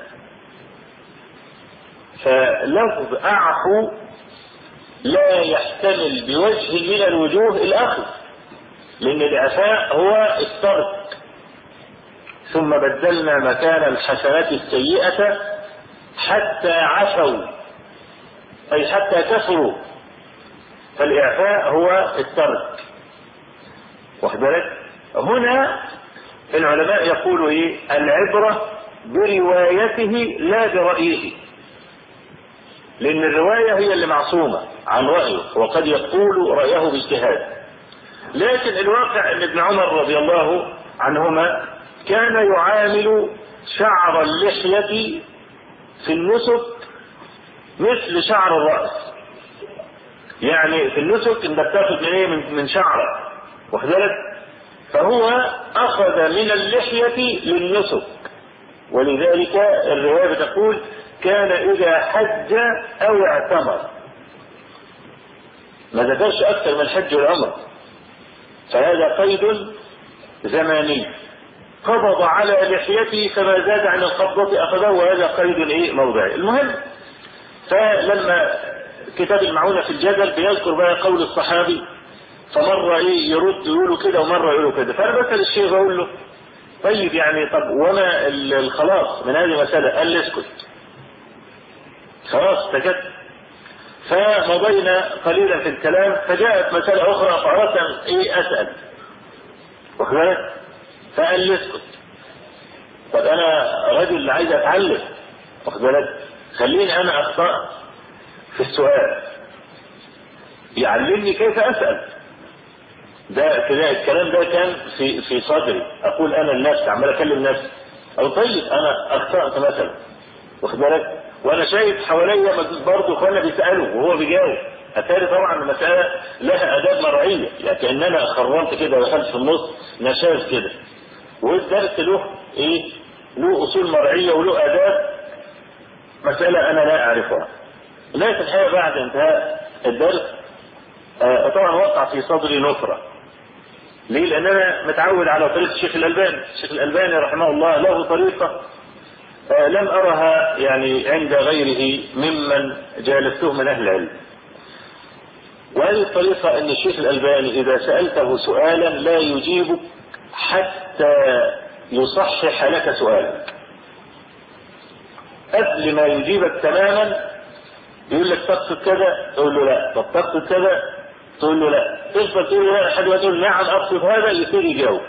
فلفظ أعفو لا يحتمل بوجه من الوجوه الأخذ، لأن الإعفاء هو الترك، ثم بدلنا مكان الحسنات السيئة حتى عفوا، أي حتى كفروا. فالإعفاء هو الترك، واخد بالك؟ هنا العلماء يقولوا ايه؟ العبرة بروايته لا برأيه، لأن الرواية هي اللي معصومة عن رأيه، وقد يقول رأيه باجتهاد. لكن الواقع أن ابن عمر رضي الله عنهما كان يعامل شعر اللحية في النسك مثل شعر الرأس، يعني في النسك انت بتاخد من ايه؟ من, من شعرك، واخد بالك؟ فهو أخذ من اللحية للنسك، ولذلك الرواية بتقول كان إذا حج أو اعتمر، ما ذكرش أكثر من الحج والعمر، فهذا قيد زماني، قبض على لحيته فما زاد عن القبضة أخذه، وهذا قيد إيه؟ موضعي. المهم، فلما كتاب المعونة في الجدل بيذكر بقى قول الصحابي، فمرة ايه يرد يقولوا كده ومرة يقولوا كده، فانا بسأل الشيخ بقول له طيب يعني طب وما الخلاص من هذه المسألة؟ قال لي اسكت، خلاص سكت. فمضينا قليلا في الكلام، فجاءت مسألة أخرى فأردت ايه أسأل، واخد بالك؟ فقال لي اسكت. طب أنا رجل عايز أتعلم، واخد بالك؟ خليني أنا أخطأ في السؤال، يعلمني كيف أسأل. ده كده الكلام ده كان في في صدري، اقول انا لنفسي عمال اكلم نفسي، او طيب انا اخطأت مثلا، واخد بالك؟ وانا شايف حواليا برضه اخوانا بيسالوا وهو بيجاوب، اتاري طبعا المساله لها اداب مرعيه، يعني كاننا خرمت كده ودخلت في النص نشاز كده، والدرس له ايه؟ له اصول مرعيه وله اداب، مساله انا لا اعرفها. لكن الحقيقه بعد انتهاء الدرس آه طبعا وقع في صدري نفره. ليه؟ لأن أنا متعود على طريقة الشيخ الألباني. الشيخ الألباني رحمه الله له طريقة آه لم أرها يعني عند غيره ممن جالسته من أهل العلم. وهذه الطريقة أن الشيخ الألباني إذا سألته سؤالا لا يجيبك حتى يصحح لك سؤالك. قبل ما يجيبك تماما يقول لك تقصد كذا، تقول له لا، طب تقصد كذا، تقول له لا، تفضل تقول له لا لحد ما تقول نعم اقصد هذا، يصير يجاوب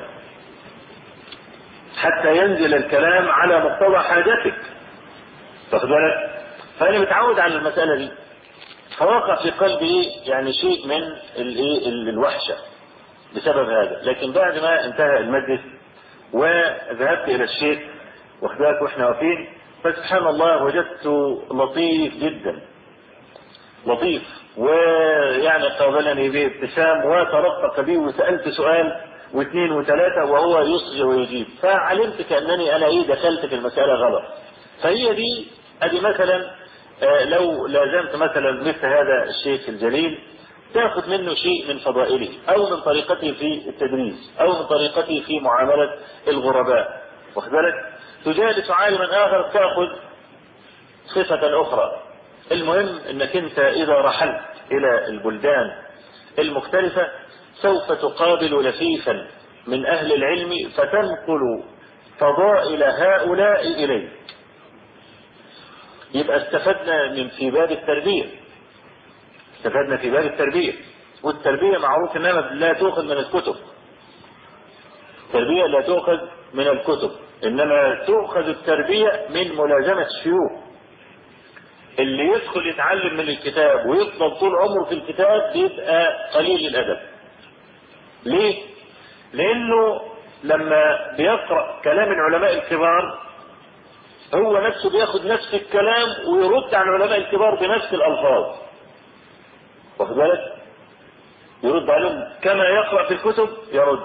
حتى ينزل الكلام على مقتضى حاجتك، واخد بالك؟ فانا متعود على المساله دي، فوقع في قلبي يعني شيء من الايه الوحشه بسبب هذا. لكن بعد ما انتهى المجلس وذهبت الى الشيخ، واخد بالك، واحنا واقفين، فسبحان الله وجدته لطيف جدا، لطيف، ويعني قابلني بابتسام وترفق بي، وسألت سؤال واثنين وثلاثة وهو يصغي ويجيب، فعلمت كأنني أنا إيه دخلت في المسألة غلط. فهي دي أدي مثلا آه لو لازمت مثلا مثل هذا الشيخ الجليل تأخذ منه شيء من فضائله، أو من طريقته في التدريس، أو من طريقته في معاملة الغرباء، واخد بالك؟ تجالس عالما آخر تأخذ صفة أخرى. المهم انك انت اذا رحلت الى البلدان المختلفة سوف تقابل لفيفا من اهل العلم فتنقل فضائل هؤلاء اليك. يبقى استفدنا من في باب التربية، استفدنا في باب التربية. والتربية معروف انها لا تؤخذ من الكتب، التربية لا تؤخذ من الكتب، انما تؤخذ التربية من ملازمة الشيوخ. اللي يدخل يتعلم من الكتاب ويفضل طول عمره في الكتاب بيبقى قليل الادب. ليه؟ لانه لما بيقرأ كلام العلماء الكبار هو نفسه بياخد نفس الكلام ويرد على العلماء الكبار بنفس الالفاظ، واخد بالك؟ يرد عليهم كما يقرأ في الكتب يرد،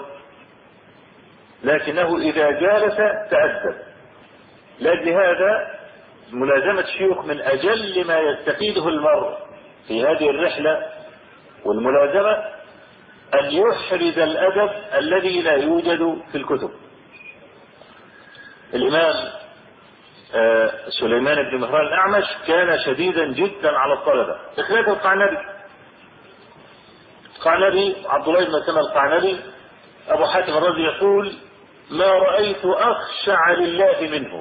لكنه اذا جالس تأدب. لأجل هذا ملازمة الشيوخ من اجل ما يستفيده المرء في هذه الرحلة والملازمة ان يحرز الادب الذي لا يوجد في الكتب. الامام آه سليمان بن مهران الاعمش كان شديدا جدا على الطلبة بخلاف القعنبي. القعنبي عبد الله بن سلمة القعنبي ابو حاتم الرازي يقول ما رأيت اخشع لله منه،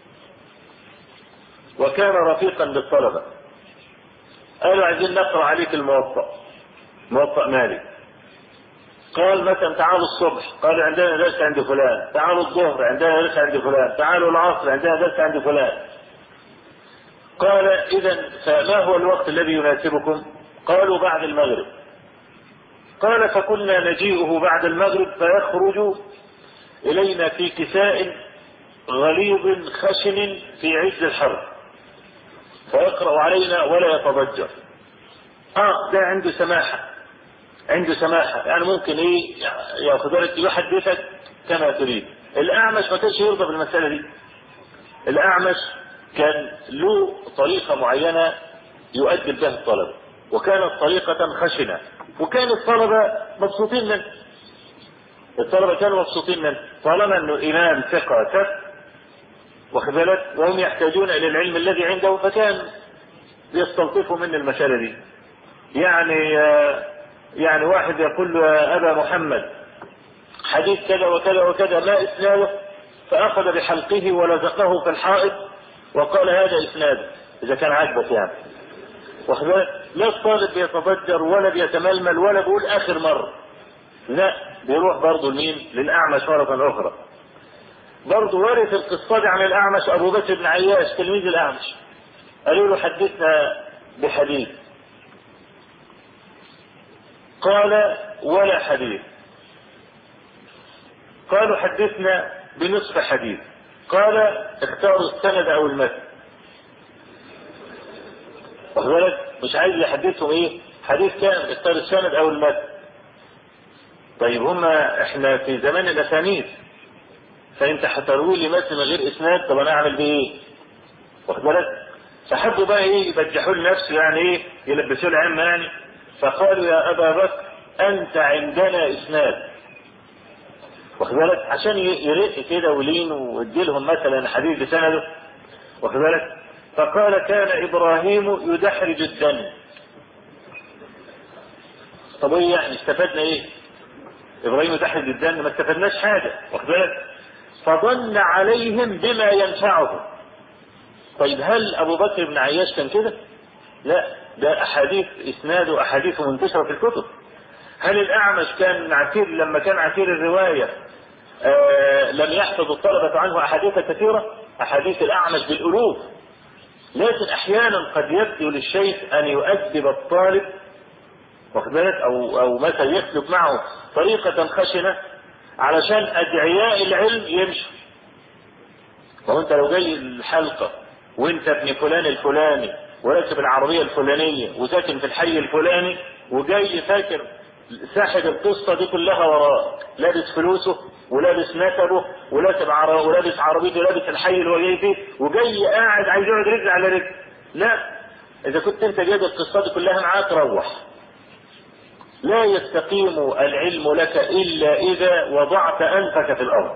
وكان رفيقا بالطلبة. قالوا عايزين نقرأ عليك الموطأ، موطأ مالك. قال مثلا تعالوا الصبح، قالوا عندنا درس عند فلان، تعالوا الظهر عندنا درس عند فلان، تعالوا العصر عندنا درس عند فلان. قال اذا فما هو الوقت الذي يناسبكم؟ قالوا بعد المغرب. قال فكنا نجيئه بعد المغرب فيخرج الينا في كساء غليظ خشن في عز الحر فيقرأ علينا ولا يتضجر. اه ده عنده سماحة، عنده سماحة، يعني ممكن ايه ياخذ لك يحدثك كما تريد. الاعمش ما كانش يرضى بالمسألة دي. الاعمش كان له طريقة معينة يؤدب بها الطلبة، وكانت طريقة خشنة، وكان الطلبة مبسوطين منه. الطلبة كانوا مبسوطين منه طالما انه امام ثقة ثق واخد بالك، وهم يحتاجون الى العلم الذي عنده، فكان يستلطفوا من المسألة دي. يعني يعني واحد يقول له يا ابا محمد حديث كذا وكذا وكذا ما اسناده، فاخذ بحلقه ولزقه في الحائط وقال هذا اسناده اذا كان عاجبك يعني، واخد بالك. لا الطالب بيتضجر ولا بيتململ ولا بيقول اخر مرة، لا بيروح برضه لمين؟ للاعمش مرة اخرى. برضه ورث القصة عن الاعمش ابو بكر بن عياش تلميذ الاعمش. قالوا له حدثنا بحديث، قال ولا حديث. قالوا حدثنا بنصف حديث. قال اختاروا السند او المتن، واخد بالك، مش عايز يحدثهم ايه حديث كامل، اختار السند او المتن. طيب هما احنا في زمان الاسانيد، فانت هتروي لي متن من غير اسناد، طب انا اعمل بيه ايه؟ واخد بالك. فحبوا بقى ايه يبجحوا لنفسه، يعني ايه يلبسوا له عمه يعني. فقالوا يا ابا بكر انت عندنا اسناد، واخد بالك، عشان يرق كده ولين ويدي لهم مثلا حديث بسنده، واخد بالك. فقال كان ابراهيم يدحرج الدم. طب ايه يعني استفدنا ايه؟ ابراهيم يدحرج الدم، ما استفدناش حاجه، واخد بالك. فظن عليهم بما ينفعهم. طيب هل ابو بكر بن عياش كان كده؟ لا، ده احاديث اسناد واحاديث منتشره في الكتب. هل الاعمش كان عسير لما كان عسير الروايه آه لم يحفظ الطلبه عنه احاديث كثيره؟ احاديث الاعمش بالالوف. لكن احيانا قد يبدو للشيخ ان يؤدب الطالب، واخد بالك، او او مثلا يسلك معه طريقه خشنه علشان ادعياء العلم يمشوا. وانت لو جاي الحلقه وانت ابن فلان الفلاني وراكب العربيه الفلانيه وساكن في الحي الفلاني وجاي فاكر ساحب القصه دي كلها وراك، لابس فلوسه ولابس نسبه ولابس عربيته ولابس عربيته ولابس الحي اللي هو جاي فيه، وجاي قاعد عايز يقعد رجل على رجل. لا، اذا كنت انت جايب القصه دي كلها معاك روح. لا يستقيم العلم لك الا اذا وضعت انفك في الارض.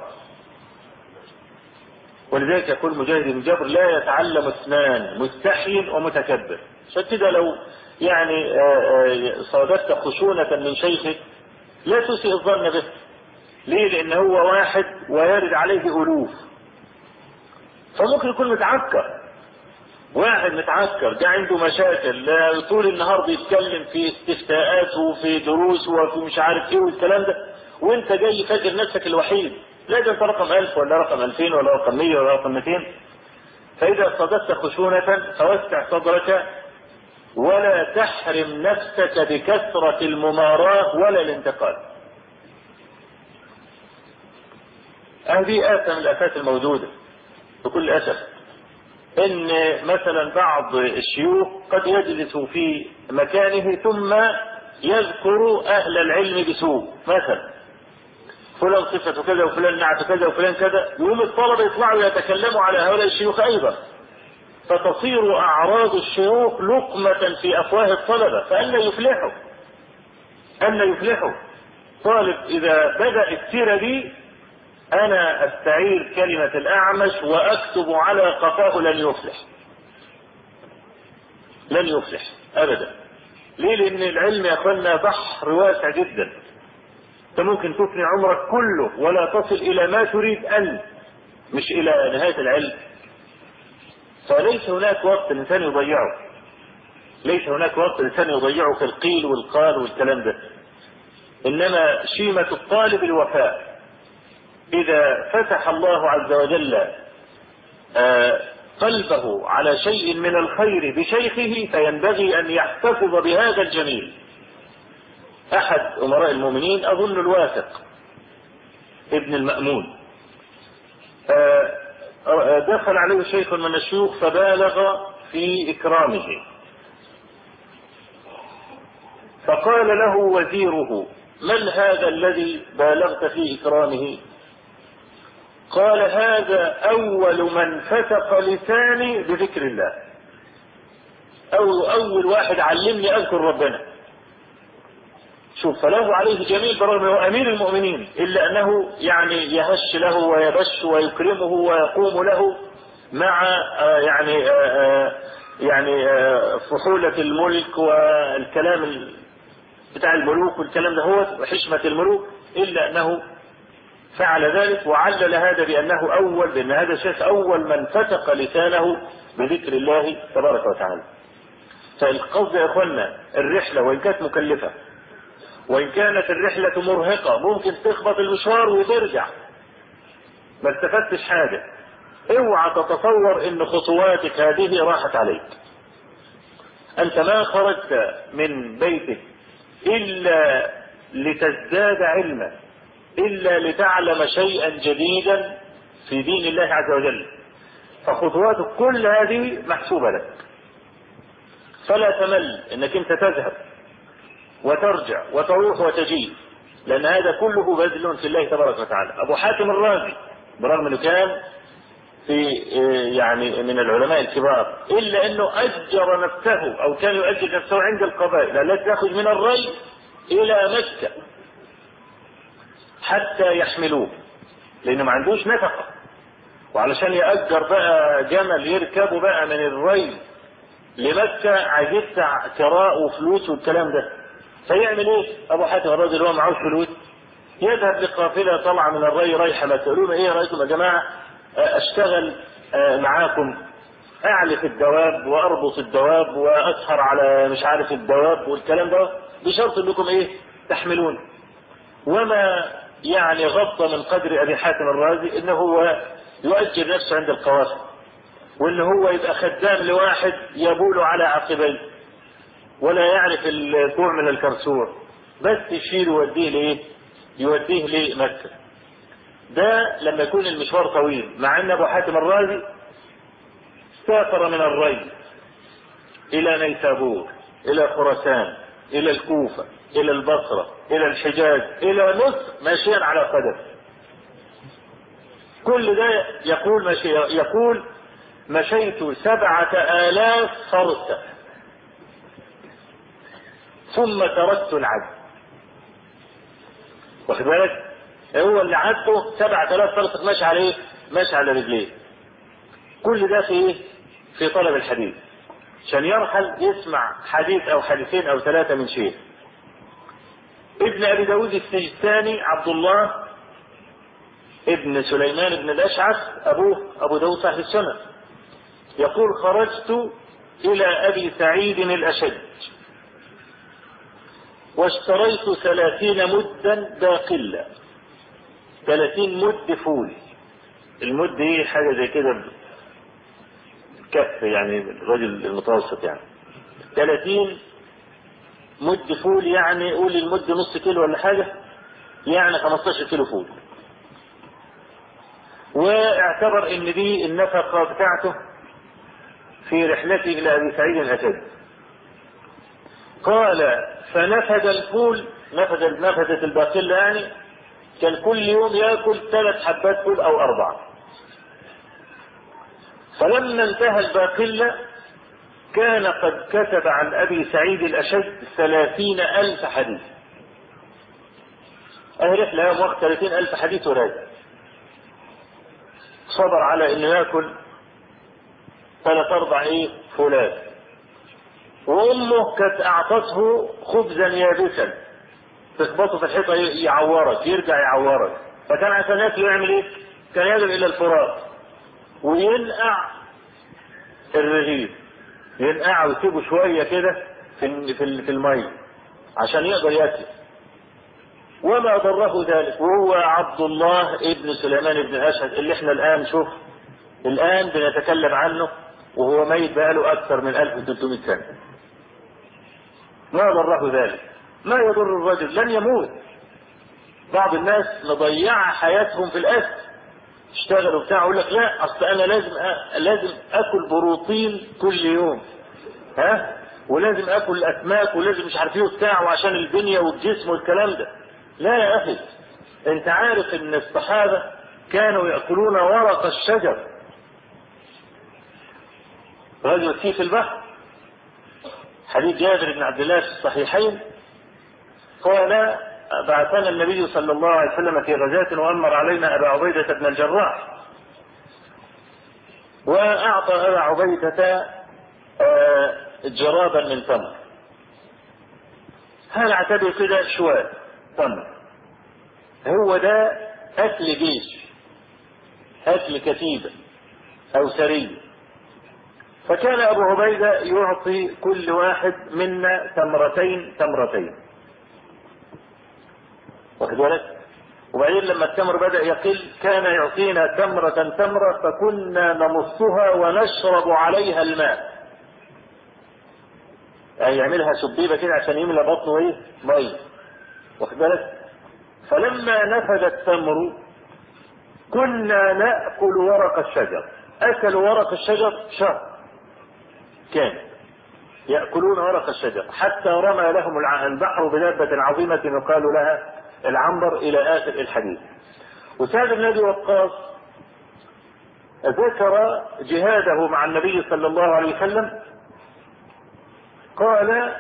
ولذلك يقول مجاهد بن جبر لا يتعلم اثنان مستحي ومتكبر. عشان كده لو يعني صادفت خشونة من شيخك لا تسيء الظن به. ليه؟ لان هو واحد ويرد عليه الوف، فممكن يكون متعكر، واحد متعكر ده عنده مشاكل طول النهار بيتكلم في استفتاءات وفي دروس وفي مش عارف ايه والكلام ده، وانت جاي فاكر نفسك الوحيد. لا ده انت رقم ألف ولا رقم ألفين ولا رقم مية ولا رقم مئتين. فإذا صددت خشونة فوسع صدرك ولا تحرم نفسك بكثرة المماراة ولا الانتقاد. هذه آفة من الآفات الموجودة بكل أسف، إن مثلا بعض الشيوخ قد يجلس في مكانه ثم يذكر أهل العلم بسوء، مثلا فلان صفته كذا وفلان نعته كذا وفلان كذا، يوم الطلبة يطلعوا يتكلموا على هؤلاء الشيوخ أيضا، فتصير أعراض الشيوخ لقمة في أفواه الطلبة، فأن يفلحوا أن يفلحوا. طالب إذا بدأ السيرة دي أنا أستعير كلمة الأعمش وأكتب على قفاه لن يفلح، لن يفلح أبدا. ليه؟ لأن العلم يا أخوانا بحر واسع جدا، أنت ممكن تفني عمرك كله ولا تصل إلى ما تريد أن، مش إلى نهاية العلم. فليس هناك وقت الإنسان يضيعه، ليس هناك وقت الإنسان يضيعه في القيل والقال والكلام ده، إنما شيمة الطالب الوفاء. إذا فتح الله عز وجل قلبه على شيء من الخير بشيخه فينبغي أن يحتفظ بهذا الجميل. أحد أمراء المؤمنين أظن الواثق ابن المأمون دخل عليه شيخ من الشيوخ فبالغ في إكرامه، فقال له وزيره من هذا الذي بالغت في إكرامه؟ قال هذا أول من فتق لساني بذكر الله، أو أول واحد علمني أذكر ربنا. شوف، فله عليه جميل برغم أنه أمير المؤمنين، إلا أنه يعني يهش له ويبش ويكرمه ويقوم له مع يعني يعني فحولة الملك والكلام بتاع الملوك والكلام ده هو وحشمة الملوك، إلا أنه فعل ذلك وعلل هذا بأنه أول، بأن هذا الشيخ أول من فتق لسانه بذكر الله تبارك وتعالى. فالقصد يا إخوانا الرحلة وإن كانت مكلفة وإن كانت الرحلة مرهقة، ممكن تخبط المشوار وترجع ما استفدتش حاجة، اوعى تتصور ان خطواتك هذه راحت عليك. انت ما خرجت من بيتك الا لتزداد علما، الا لتعلم شيئا جديدا في دين الله عز وجل، فخطواتك كل هذه محسوبة لك. فلا تمل انك انت تذهب وترجع وتروح وتجي، لأن هذا كله بذل في الله تبارك وتعالى. أبو حاتم الرازي برغم أنه كان في يعني من العلماء الكبار، إلا أنه أجر نفسه أو كان يؤجر نفسه عند القبائل التي تأخذ من الري إلى مكة حتى يحملوه، لأنه ما عندوش نفقة، وعلشان يأجر بقى جمل يركبه بقى من الري لمكة عايز يدفع كراء وفلوس والكلام ده. فيعمل ايه ابو حاتم الرازي اللي هو معهوش فلوس؟ يذهب لقافله طالعه من الري رايحه مكه، يقولون ايه رايكم يا جماعه اشتغل معاكم، اعلف الدواب واربط الدواب واسهر على مش عارف الدواب والكلام ده، بشرط انكم ايه تحملون. وما يعني غض من قدر ابي حاتم الرازي انه هو يؤجر نفسه عند القوافل، وان هو يبقى خدام لواحد يبول على عقبيه ولا يعرف الكوع من الكرسور، بس يشيل يوديه ليه؟ يوديه لمكة. ده لما يكون المشوار طويل، مع ان ابو حاتم الرازي سافر من الري الى نيسابور الى خراسان الى الكوفة الى البصرة الى الحجاز الى مصر ماشيا على قدم. كل ده يقول مشي يقول مشيت سبعة آلاف فرسة ثم تركت العد. واخد بالك؟ هو اللي عدته سبعة آلاف فرسخ ماشي على ايه؟ ماشي على رجليه. كل ده في ايه؟ في طلب الحديث، عشان يرحل يسمع حديث او حديثين او ثلاثة من شيخ. ابن ابي داود السجستاني عبد الله ابن سليمان بن الاشعث ابوه ابو داود صاحب السنة، يقول خرجت إلى أبي سعيد الأشج واشتريت ثلاثين مدا باقلة، ثلاثين مد فول. المد هي حاجة زي كده كف، يعني الرجل المتوسط، يعني ثلاثين مد فول، يعني قول المد نص كيلو ولا حاجة، يعني خمستاشر كيلو فول. واعتبر ان دي النفقة بتاعته في رحلته الى ابي سعيد الاشج. قال فنفد الفول، نفد نفدت الباقلة، يعني كان كل يوم ياكل ثلاث حبات فول او اربعة. فلما انتهى الباقلة كان قد كتب عن ابي سعيد الاشج ثلاثين الف حديث. اهي رحلة يوم وقت ثلاثين الف حديث وراجع. صبر على انه ياكل ثلاث اربع ايه فولات. وامه كانت اعطته خبزا يابسا تخبطه في الحيطه يعورك، يرجع يعورك. فكان عشان ياكل يعمل ايه؟ كان يذهب الى الفرات وينقع الرغيف، ينقع ويسيبه شويه كده في في المي عشان يقدر ياكل. وما ضره ذلك، وهو عبد الله ابن سليمان بن الاشهد اللي احنا الان شوف الان بنتكلم عنه وهو ميت بقاله اكثر من ألف وثلاثمائة سنة. ما ضره ذلك، ما يضر الرجل، لن يموت. بعض الناس مضيع حياتهم في الاكل، اشتغلوا بتاع يقول لك لا اصل انا لازم أ... لازم اكل بروتين كل يوم، ها، ولازم اكل اسماك ولازم مش عارف ايه وبتاع، وعشان البنيه والجسم والكلام ده. لا يا اخي، انت عارف ان الصحابه كانوا ياكلون ورق الشجر. رجل فيه في البحر، حديث جابر بن عبد الله في الصحيحين، قال بعثنا النبي صلى الله عليه وسلم في غزاة وأمر علينا أبا عبيدة بن الجراح، وأعطى أبا عبيدة جرابا من تمر. هل اعتبر كده شوال تمر؟ هو ده أكل جيش، أكل كتيبة أو سرية. فكان أبو عبيدة يعطي كل واحد منا تمرتين تمرتين، واخد بالك؟ وبعدين لما التمر بدأ يقل كان يعطينا تمرة تمرة، فكنا نمصها ونشرب عليها الماء، يعني يعملها سبيبة كده عشان يملى بطنه ايه مية، واخد بالك؟ فلما نفد التمر كنا نأكل ورق الشجر. أكلوا ورق الشجر شهر كان يأكلون ورق الشجر، حتى رمى لهم البحر بدابة عظيمة يقال لها العنبر إلى آخر الحديث. وسعد بن أبي وقاص ذكر جهاده مع النبي صلى الله عليه وسلم، قال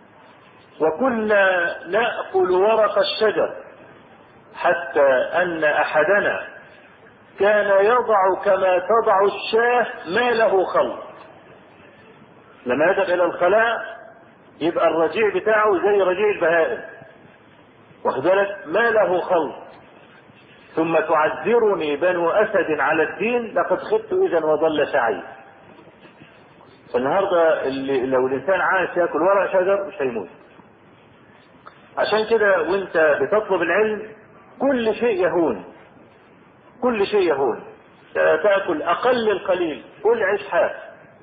وكنا نأكل ورق الشجر حتى أن أحدنا كان يضع كما تضع الشاة ما له خلط. لما يذهب إلى الخلاء يبقى الرجيع بتاعه زي رجيع البهائم، واخد بالك؟ ما له خلط. ثم تعذرني بنو أسد على الدين لقد خبت إذا وضل سعي. فالنهارده اللي لو الإنسان عايش ياكل ورق شجر مش هيموت. عشان كده وانت بتطلب العلم كل شيء يهون، كل شيء يهون. تاكل اقل القليل، كل عيش حاف،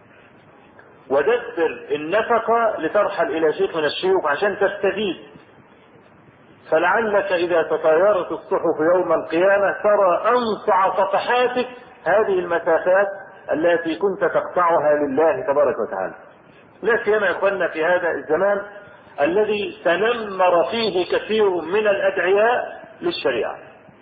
ودبر النفقه لترحل الى شيخ من الشيوخ عشان تستفيد. فلعلك اذا تطايرت الصحف يوم القيامه ترى انصع صفحاتك هذه المسافات التي كنت تقطعها لله تبارك وتعالى. لا سيما يا اخواننا في هذا الزمان الذي تنمر فيه كثير من الادعياء للشريعه.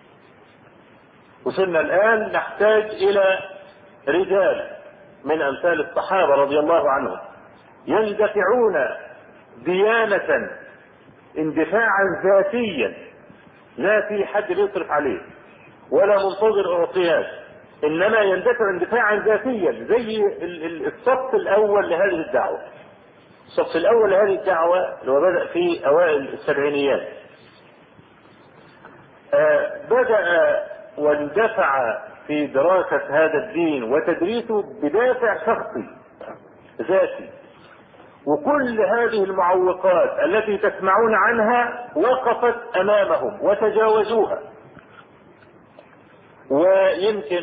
وصلنا الان نحتاج الى رجال من امثال الصحابه رضي الله عنهم يندفعون ديانه اندفاعا ذاتيا، لا في حد بيصرف عليه ولا منتظر اعطيات، انما يندفع اندفاعا ذاتيا زي الصف الاول لهذه الدعوه. الصف الاول لهذه الدعوه اللي هو بدا في اوائل السبعينيات، آه بدا واندفع في دراسة هذا الدين وتدريسه بدافع شخصي ذاتي، وكل هذه المعوقات التي تسمعون عنها وقفت أمامهم وتجاوزوها. ويمكن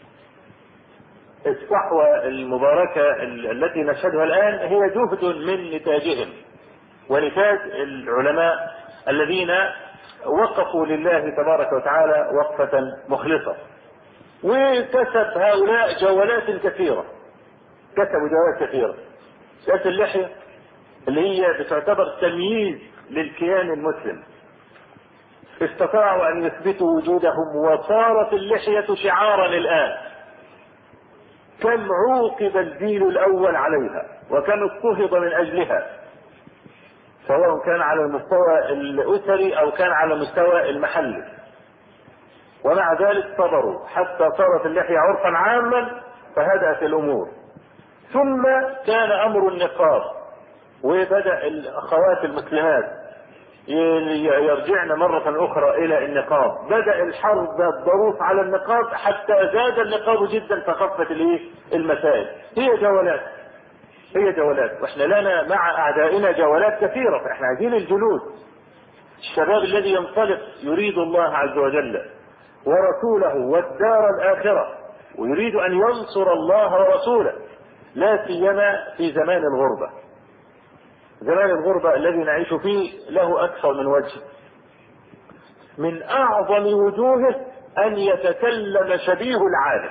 الصحوة المباركة التي نشهدها الآن هي جهد من نتاجهم ونتاج العلماء الذين وقفوا لله تبارك وتعالى وقفة مخلصة. وكسب هؤلاء جولات كثيرة، كسبوا جولات كثيرة. سياسة اللحية اللي هي بتعتبر تمييز للكيان المسلم، استطاعوا أن يثبتوا وجودهم وصارت اللحية شعارا الآن. كم عوقب الجيل الأول عليها وكم اضطهد من أجلها، سواء كان على المستوى الأسري أو كان على المستوى المحلي، ومع ذلك صبروا حتى صارت اللحية عرفا عاما فهدأت الأمور. ثم كان أمر النقاب، وبدأ الأخوات المسلمات يرجعن مرة أخرى إلى النقاب. بدأ الحرب الضروس على النقاب حتى زاد النقاب جدا فخفت المسائل. هي جولات هي جولات واحنا لنا مع أعدائنا جولات كثيرة، فاحنا عايزين الجلود. الشباب الذي ينطلق يريد الله عز وجل ورسوله والدار الآخرة ويريد أن ينصر الله ورسوله، لا سيما في زمان الغربة. زمان الغربة الذي نعيش فيه له أكثر من وجه. من أعظم وجوهه أن يتكلم شبيه العالم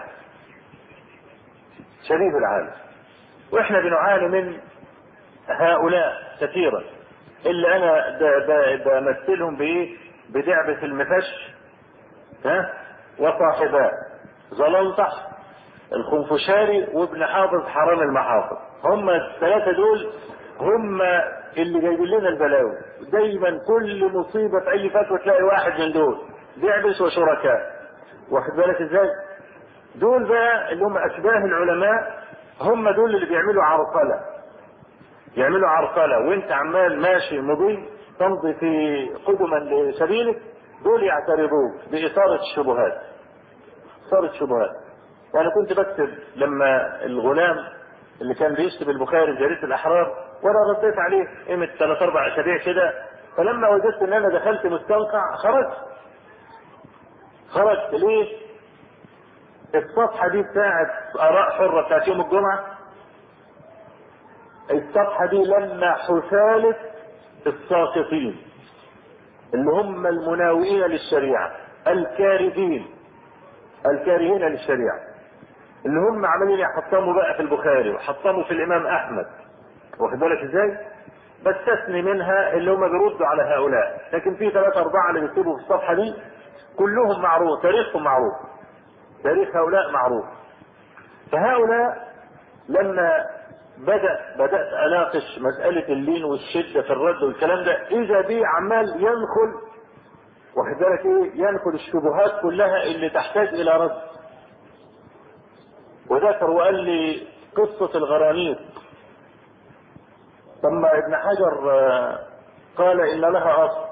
شبيه العالم وإحنا بنعاني من هؤلاء كثيرا، إلا أنا بمثلهم بإيه؟ بدعبة المفش ها وصاحباه زلنطح الخنفشاري وابن حافظ حرام المحافظ. هم الثلاثة دول هم اللي جايبين لنا البلاوي. دايما كل مصيبة في اي فتوى تلاقي واحد من دول بيعبس وشركاء. واخد بالك ازاي؟ دول بقى اللي هم اشباه العلماء، هم دول اللي بيعملوا عرقلة يعملوا عرقلة وانت عمال ماشي مضي تمضي في قدما لسبيلك، دول يعترضوك بإثارة الشبهات إثارة الشبهات. وانا كنت بكتب لما الغلام اللي كان بيكتب البخاري في جريدة الأحرار، وانا رديت عليه قيمة ثلاث اربع اسابيع كده، فلما وجدت ان انا دخلت مستنقع خرجت خرجت ليه؟ الصفحة دي بتاعت آراء حرة بتاعت يوم الجمعة، الصفحة دي لما حثالة الساقطين اللي هم المناوئين للشريعة الكارهين الكارهين للشريعة، اللي هم عمالين يحطموا بقى في البخاري وحطموا في الإمام أحمد. واخد بالك ازاي؟ بستثني منها اللي هم بيردوا على هؤلاء، لكن في ثلاثة أربعة اللي بيكتبوا في الصفحة دي كلهم معروف، تاريخهم معروف، تاريخ هؤلاء معروف. فهؤلاء لما بدأ بدأت أناقش مسألة اللين والشدة في الرد والكلام ده، إذا بي عمال ينخل، واخد بالك إيه؟ ينخل الشبهات كلها اللي تحتاج إلى رد. وذكر وقال لي قصة الغرانيق. ثم ابن حجر قال إن لها أصل،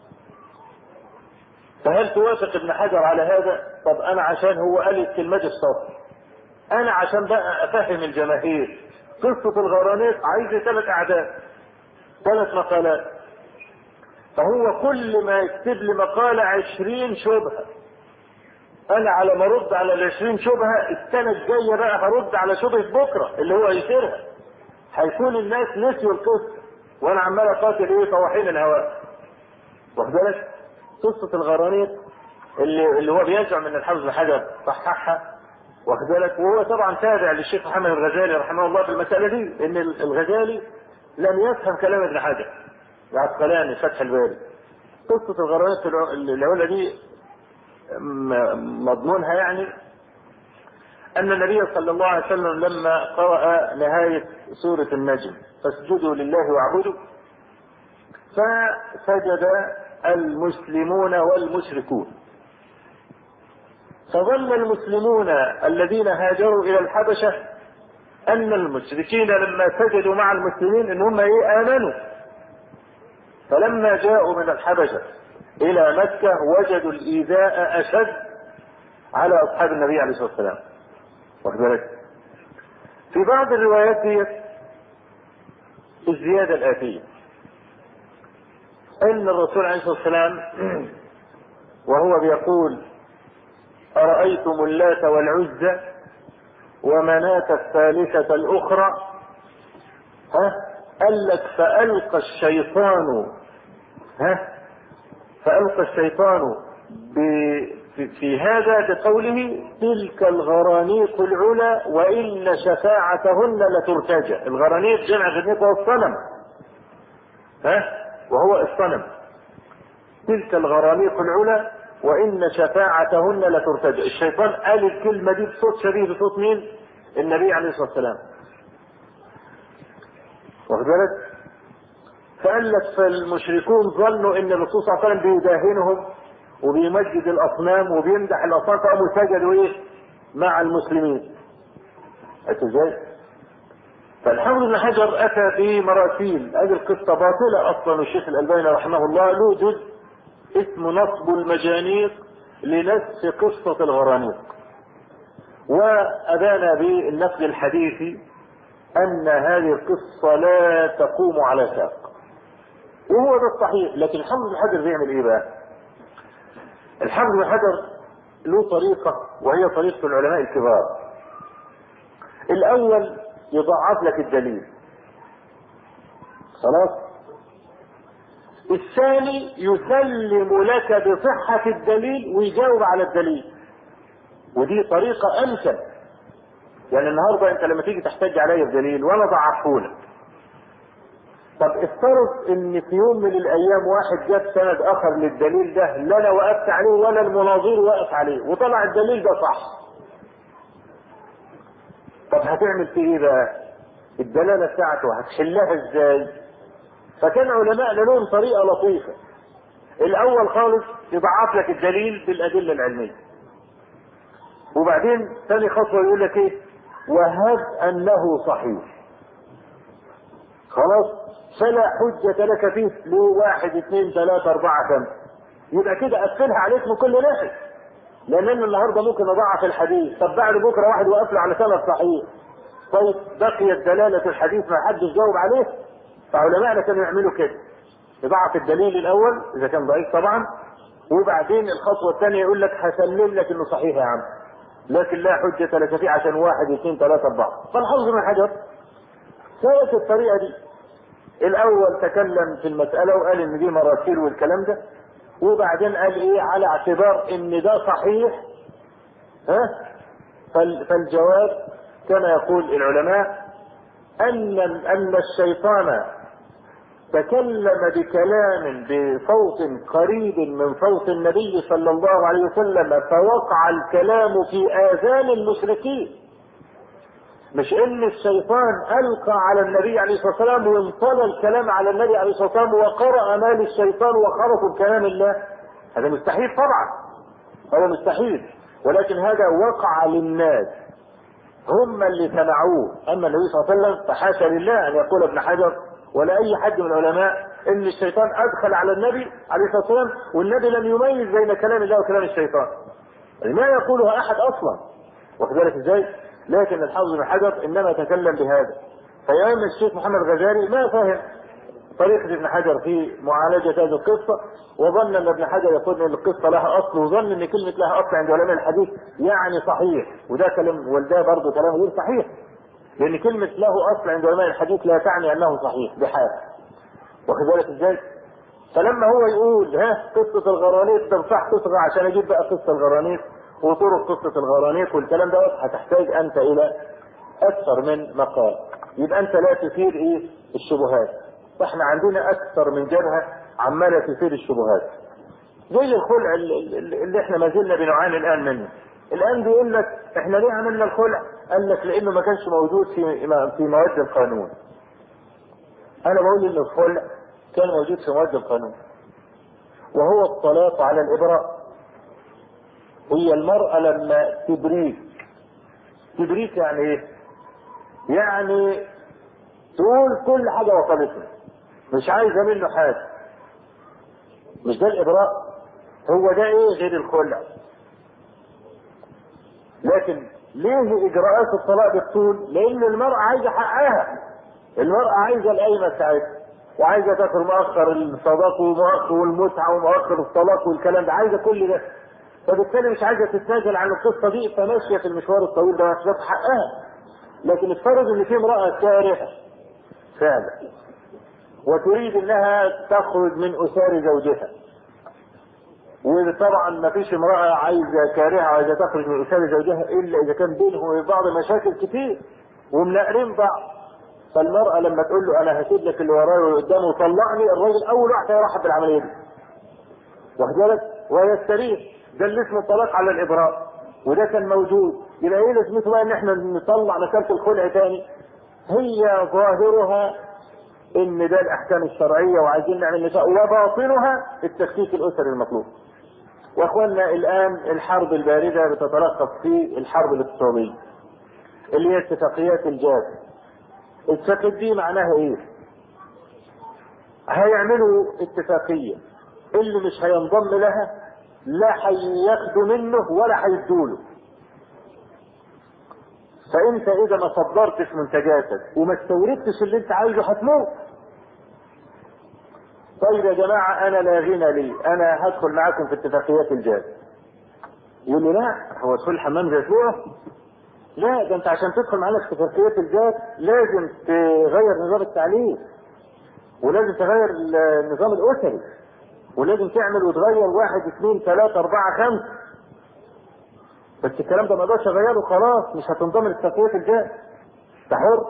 فهل توافق ابن حجر على هذا؟ طب أنا عشان هو قال الكلمة دي الصوت، أنا عشان بقى أفهم الجماهير قصة الغرانيق عايزة ثلاث أعداد ثلاث مقالات، فهو كل ما يكتب لي مقالة عشرين شبهة، أنا على ما أرد على العشرين شبهة السنة الجاية بقى هرد على شبهة بكرة اللي هو يثيرها، هيكون الناس نسيوا القصة وأنا عمال أقاتل إيه طواحين الهواء. واخد بالك؟ قصة الغرانيق اللي اللي هو بيزعم ان الحافظ بن حجر صححها، واخد بالك؟ وهو طبعا تابع للشيخ محمد الغزالي رحمه الله في المسألة دي، ان الغزالي لم يفهم كلام ابن حجر العسقلاني فتح الباري. قصة الغرانيق الأولى دي مضمونها يعني أن النبي صلى الله عليه وسلم لما قرأ نهاية سورة النجم فاسجدوا لله واعبدوا، فسجد المسلمون والمشركون، فظن المسلمون الذين هاجروا إلى الحبشة أن المشركين لما سجدوا مع المسلمين إن هم إيه آمنوا، فلما جاءوا من الحبشة إلى مكة وجدوا الإيذاء أشد على اصحاب النبي عليه الصلاه والسلام. واخد بالك؟ في بعض الروايات ديت الزياده الاتيه ان الرسول عليه الصلاه والسلام وهو بيقول ارايتم اللات والعزى ومناة الثالثه الاخرى، ها قال لك فالقى الشيطان ها فالقى الشيطان في, في هذا بقوله تلك الغرانيق العلا وان شفاعتهن لترتجى. الغرانيق جمع غرنيق وهو الصنم، ها وهو الصنم. تلك الغرانيق العلا وان شفاعتهن لترتجى. الشيطان قال الكلمه دي بصوت شبيه بصوت مين؟ النبي عليه الصلاه والسلام. واخد بالك؟ فقال لك فالمشركون ظنوا ان الرسول صلى الله عليه وسلم بيداهنهم وبيمجد الاصنام وبيمدح الاصنام، فقاموا سجدوا ايه؟ مع المسلمين. عرفت ازاي؟ فالحافظ ابن حجر اتى بمراسيل، هذه القصه باطله اصلا، والشيخ الالباني رحمه الله له جزء اسمه نصب المجانيق لنسف قصه الغرانيق، وابان بالنقد الحديثي ان هذه القصه لا تقوم على ساق، وهو ده الصحيح. لكن الحافظ ابن حجر بيعمل ايه بقى؟ الحافظ ابن حجر له طريقه وهي طريقه العلماء الكبار. الاول يضعف لك الدليل، خلاص. الثاني يسلم لك بصحه الدليل ويجاوب على الدليل، ودي طريقه امثل. يعني النهارده انت لما تيجي تحتج عليا بدليل وانا ضعفهولك، طب افترض ان في يوم من الايام واحد جاب سند اخر للدليل ده لا انا وقفت عليه ولا المناظر وقف عليه وطلع الدليل ده صح، طب هتعمل فيه ايه بقى؟ الدلاله بتاعته هتحلها ازاي؟ فكان علماءنا لهم طريقه لطيفه. الاول خالص يضعف لك الدليل بالادله العلميه، وبعدين ثاني خطوه يقول لك ايه؟ وهب انه صحيح، خلاص فلا حجة لك فيه له واحد اثنين ثلاثة أربعة خمسة، يبقى كده قفلها عليك من كل ناحية. لأن أنا النهارده ممكن أضعف الحديث، طب بعد بكرة واحد وقف له على سند صحيح، طيب بقيت دلالة الحديث ما حدش جاوب عليه. فعلماءنا كانوا يعملوا كده، يضعف الدليل الأول إذا كان ضعيف طبعا، وبعدين الخطوة الثانية يقول لك هسلم لك إنه صحيح يا عم، لكن لا حجة لك فيه عشان واحد اثنين ثلاثة أربعة. فالحافظ ابن حجر سوت الطريقة دي. الاول تكلم في المسألة وقال ان دي مراسيل والكلام ده، وبعدين قال ايه على اعتبار ان ده صحيح، ها فالجواب كما يقول العلماء ان ان الشيطان تكلم بكلام بصوت قريب من صوت النبي صلى الله عليه وسلم، فوقع الكلام في اذان المشركين. مش ان الشيطان القى على النبي عليه الصلاه والسلام وانطلى الكلام على النبي عليه الصلاه والسلام وقرأ ما للشيطان وخرقوا بكلام الله، هذا مستحيل طبعا، هذا مستحيل. ولكن هذا وقع للناس هم اللي سمعوه. اما النبي صلى الله عليه وسلم فحاشا لله ان يقول ابن حجر ولا اي حد من العلماء ان الشيطان ادخل على النبي عليه الصلاه والسلام والنبي لم يميز بين كلام الله وكلام الشيطان، يعني ما يقولها احد اصلا. واخد بالك ازاي؟ لكن الحافظ بن حجر انما تكلم بهذا. فيوم الشيخ محمد غزالي ما فهم طريقة ابن حجر في معالجة هذه القصة، وظن ان ابن حجر يقول ان القصة لها اصل، وظن ان كلمة لها اصل عند علماء الحديث يعني صحيح، وده كلام وده برضه كلام غير صحيح، لان كلمة له اصل عند علماء الحديث لا تعني انه صحيح بحال. واخد بالك ازاي؟ فلما هو يقول ها قصة الغرانيق تنصح تصغى عشان اجيب بقى قصة الغرانيق وطرق قصة الغرانيق والكلام ده، هتحتاج انت الى اكثر من مقال، يبقى انت لا تثير ايه الشبهات. فاحنا عندنا اكثر من جبهة عمالة تثير الشبهات، زي الخلع اللي احنا ما زلنا بنعاني الان منه. الان بيقول لك احنا ليه عملنا الخلع؟ قال لك لانه ما كانش موجود في في مواد القانون. انا بقول ان الخلع كان موجود في مواد القانون، وهو الطلاق على الابراء. هي المرأة لما تبريك، تبريك يعني ايه؟ يعني تقول كل حاجة وصلتنا، مش عايزة منه حاجة. مش ده الإبراء؟ هو ده ايه غير الخلع؟ لكن ليه اجراءات الطلاق بالطول؟ لان المرأة عايزة حقها. المرأة عايزة القايمة بتاعتها، وعايزة تاخد مؤخر الصداق ومؤخر والمتعة ومؤخر الطلاق والكلام ده، عايزة كل ده. فبالتالي مش عايزة تتنازل عن القصة دي، فماشية في المشوار الطويل ده عشان حقها. لكن افترض ان في امرأة كارهة فعلا وتريد انها تخرج من اسار زوجها، وطبعا ما فيش امرأة عايزة كارهة عايزة تخرج من اسار زوجها الا اذا كان بينهم وبين بعض مشاكل كتير ومناقرين بعض. فالمرأة لما تقول له انا هسيب لك اللي ورايا واللي قدامي وطلقني، الراجل اول واحد هيرحب بالعملية دي واخد بالك ويستريح. ده اللي اسمه الطلاق على الابراء، وده كان موجود. يبقى ايه لازمته بقى ان احنا نطلع مسألة الخلع تاني؟ هي ظاهرها ان ده الاحكام الشرعية وعايزين نعمل نساء، وباطنها التفكيك الاسري المطلوب. واخواننا الان الحرب الباردة بتتلخص في الحرب الاقتصادية اللي هي اتفاقيات الجاز. الاتفاقيات دي معناها ايه؟ هيعملوا اتفاقية اللي مش هينضم لها لا هياخدوا منه ولا هيدوله. فانت اذا ما صدرتش منتجاتك وما استوردتش اللي انت عايزه هتموت. طيب يا جماعة انا لا غنى لي، انا هدخل معاكم في اتفاقيات الجاز. يقول له لا، هو تدخل الحمام زي فوق؟ لا، ده انت عشان تدخل معانا في اتفاقيات الجاز لازم تغير نظام التعليم، ولازم تغير النظام الاسري، ولازم تعمل وتغير واحد اثنين ثلاثة اربعة خمسة. بس الكلام ده ما اقدرش اغيره، خلاص مش هتنضم لاتفاقيات الجاز، تحر.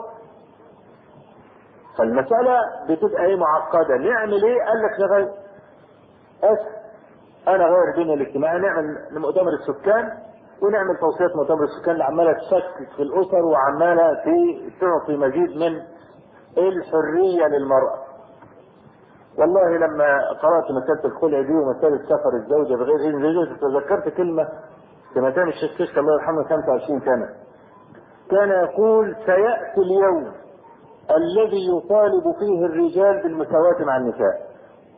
فالمسألة بتبقى ايه معقدة. نعمل ايه؟ قال لك نغير اسف انا غير البنية الاجتماعية، نعمل مؤتمر السكان ونعمل توصيات مؤتمر السكان اللي عمالة تشكك في الاسر وعمالة تعطي مزيد من الحرية للمرأة. والله لما قرأت مسألة الخلع دي ومسألة سفر الزوجة بغير إذن زوجها تذكرت كلمة سمعتها الشيخ كشك الله يرحمه خمسة وعشرين سنة. كان يقول سيأتي اليوم الذي يطالب فيه الرجال بالمساواة مع النساء.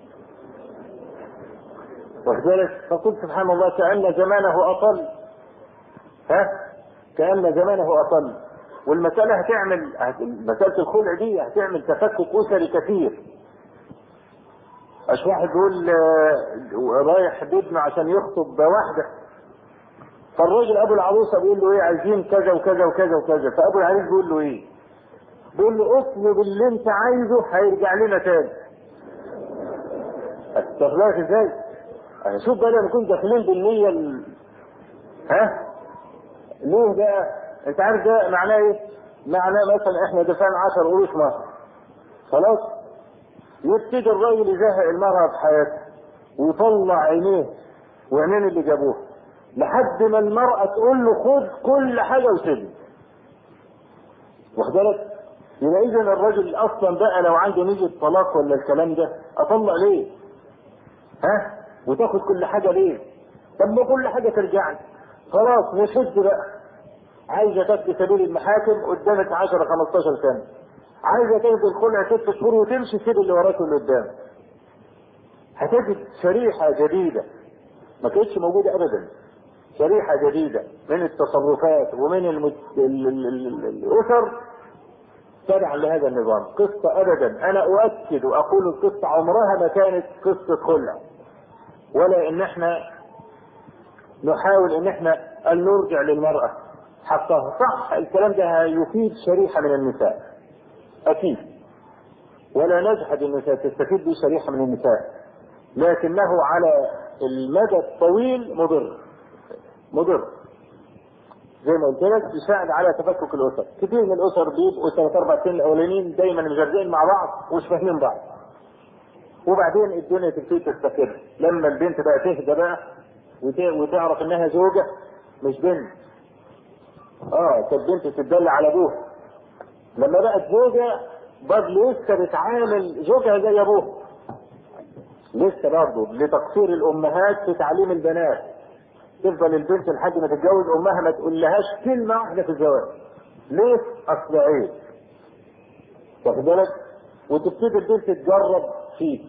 وذلك فقلت سبحان الله كأن زمانه أطل، ها كأن زمانه أطل. والمسألة هتعمل مسألة الخلع دي هتعمل تفكك أسري كثير. اش واحد بيقول رايح بابنه عشان يخطب واحده، فالراجل ابو العروسه بيقول له ايه عايزين كذا وكذا وكذا وكذا، فابو العريس بيقول له ايه؟ بيقول له اطلب اللي انت عايزه هيرجع لنا تاني. استغلاك ازاي؟ انا شوف بقى لما نكون داخلين بالنيه ال... ها ليه بقى؟ انت عارف ده معناه ايه؟ معناه مثلا احنا دفعنا عشر قروش مصر، خلاص يبتدي الراجل يزهق المرأة في حياتها ويطلع عينيه وعينين اللي جابوها لحد ما المرأة تقول له خد كل حاجة وسيبني. واخد بالك؟ يبقى إذا الراجل أصلا بقى لو عنده نية طلاق ولا الكلام ده أطلق ليه؟ ها؟ وتاخد كل حاجة ليه؟ طب ما كل حاجة ترجع لي. خلاص نشد بقى. عايزة تاخد سبيل المحاكم قدامك عشرة خمستاشر سنة. عايزة تاخد الخلع ست شهور وتمشي سيب اللي وراك واللي قدامك. هتجد شريحة جديدة ما كانتش موجودة أبدا. شريحة جديدة من التصرفات ومن المت... ال... ال... ال... الأسر تبعا لهذا النظام. قصة أبدا أنا أؤكد وأقول القصة عمرها ما كانت قصة خلع، ولا إن احنا نحاول إن احنا أن نرجع للمرأة حقها. صح الكلام ده يفيد شريحة من النساء أكيد، ولا نجحد النساء تستفيد به شريحة من النساء، لكنه على المدى الطويل مضر مضر زي ما قلت لك. يساعد على تفكك الاسر. كثير من الاسر بيبقوا ثلاث اربع سنين الاولانيين دايما مجردين مع بعض ومش فاهمين بعض، وبعدين الدنيا تبتدي تستقر لما البنت بقى تهدى بقى وتعرف انها زوجه مش بنت. اه كانت بنت تتدلع على ابوها، لما بقت زوجه برضه لسه بتعامل زوجها زي ابوها، لسه برضه لتقصير الامهات في تعليم البنات. تفضل البنت لحد ما تتجوز امها ما تقولهاش كلمه واحده في الزواج. ليه؟ اصل عيب. واخد بالك؟ وتبتدي البنت تجرب فيك،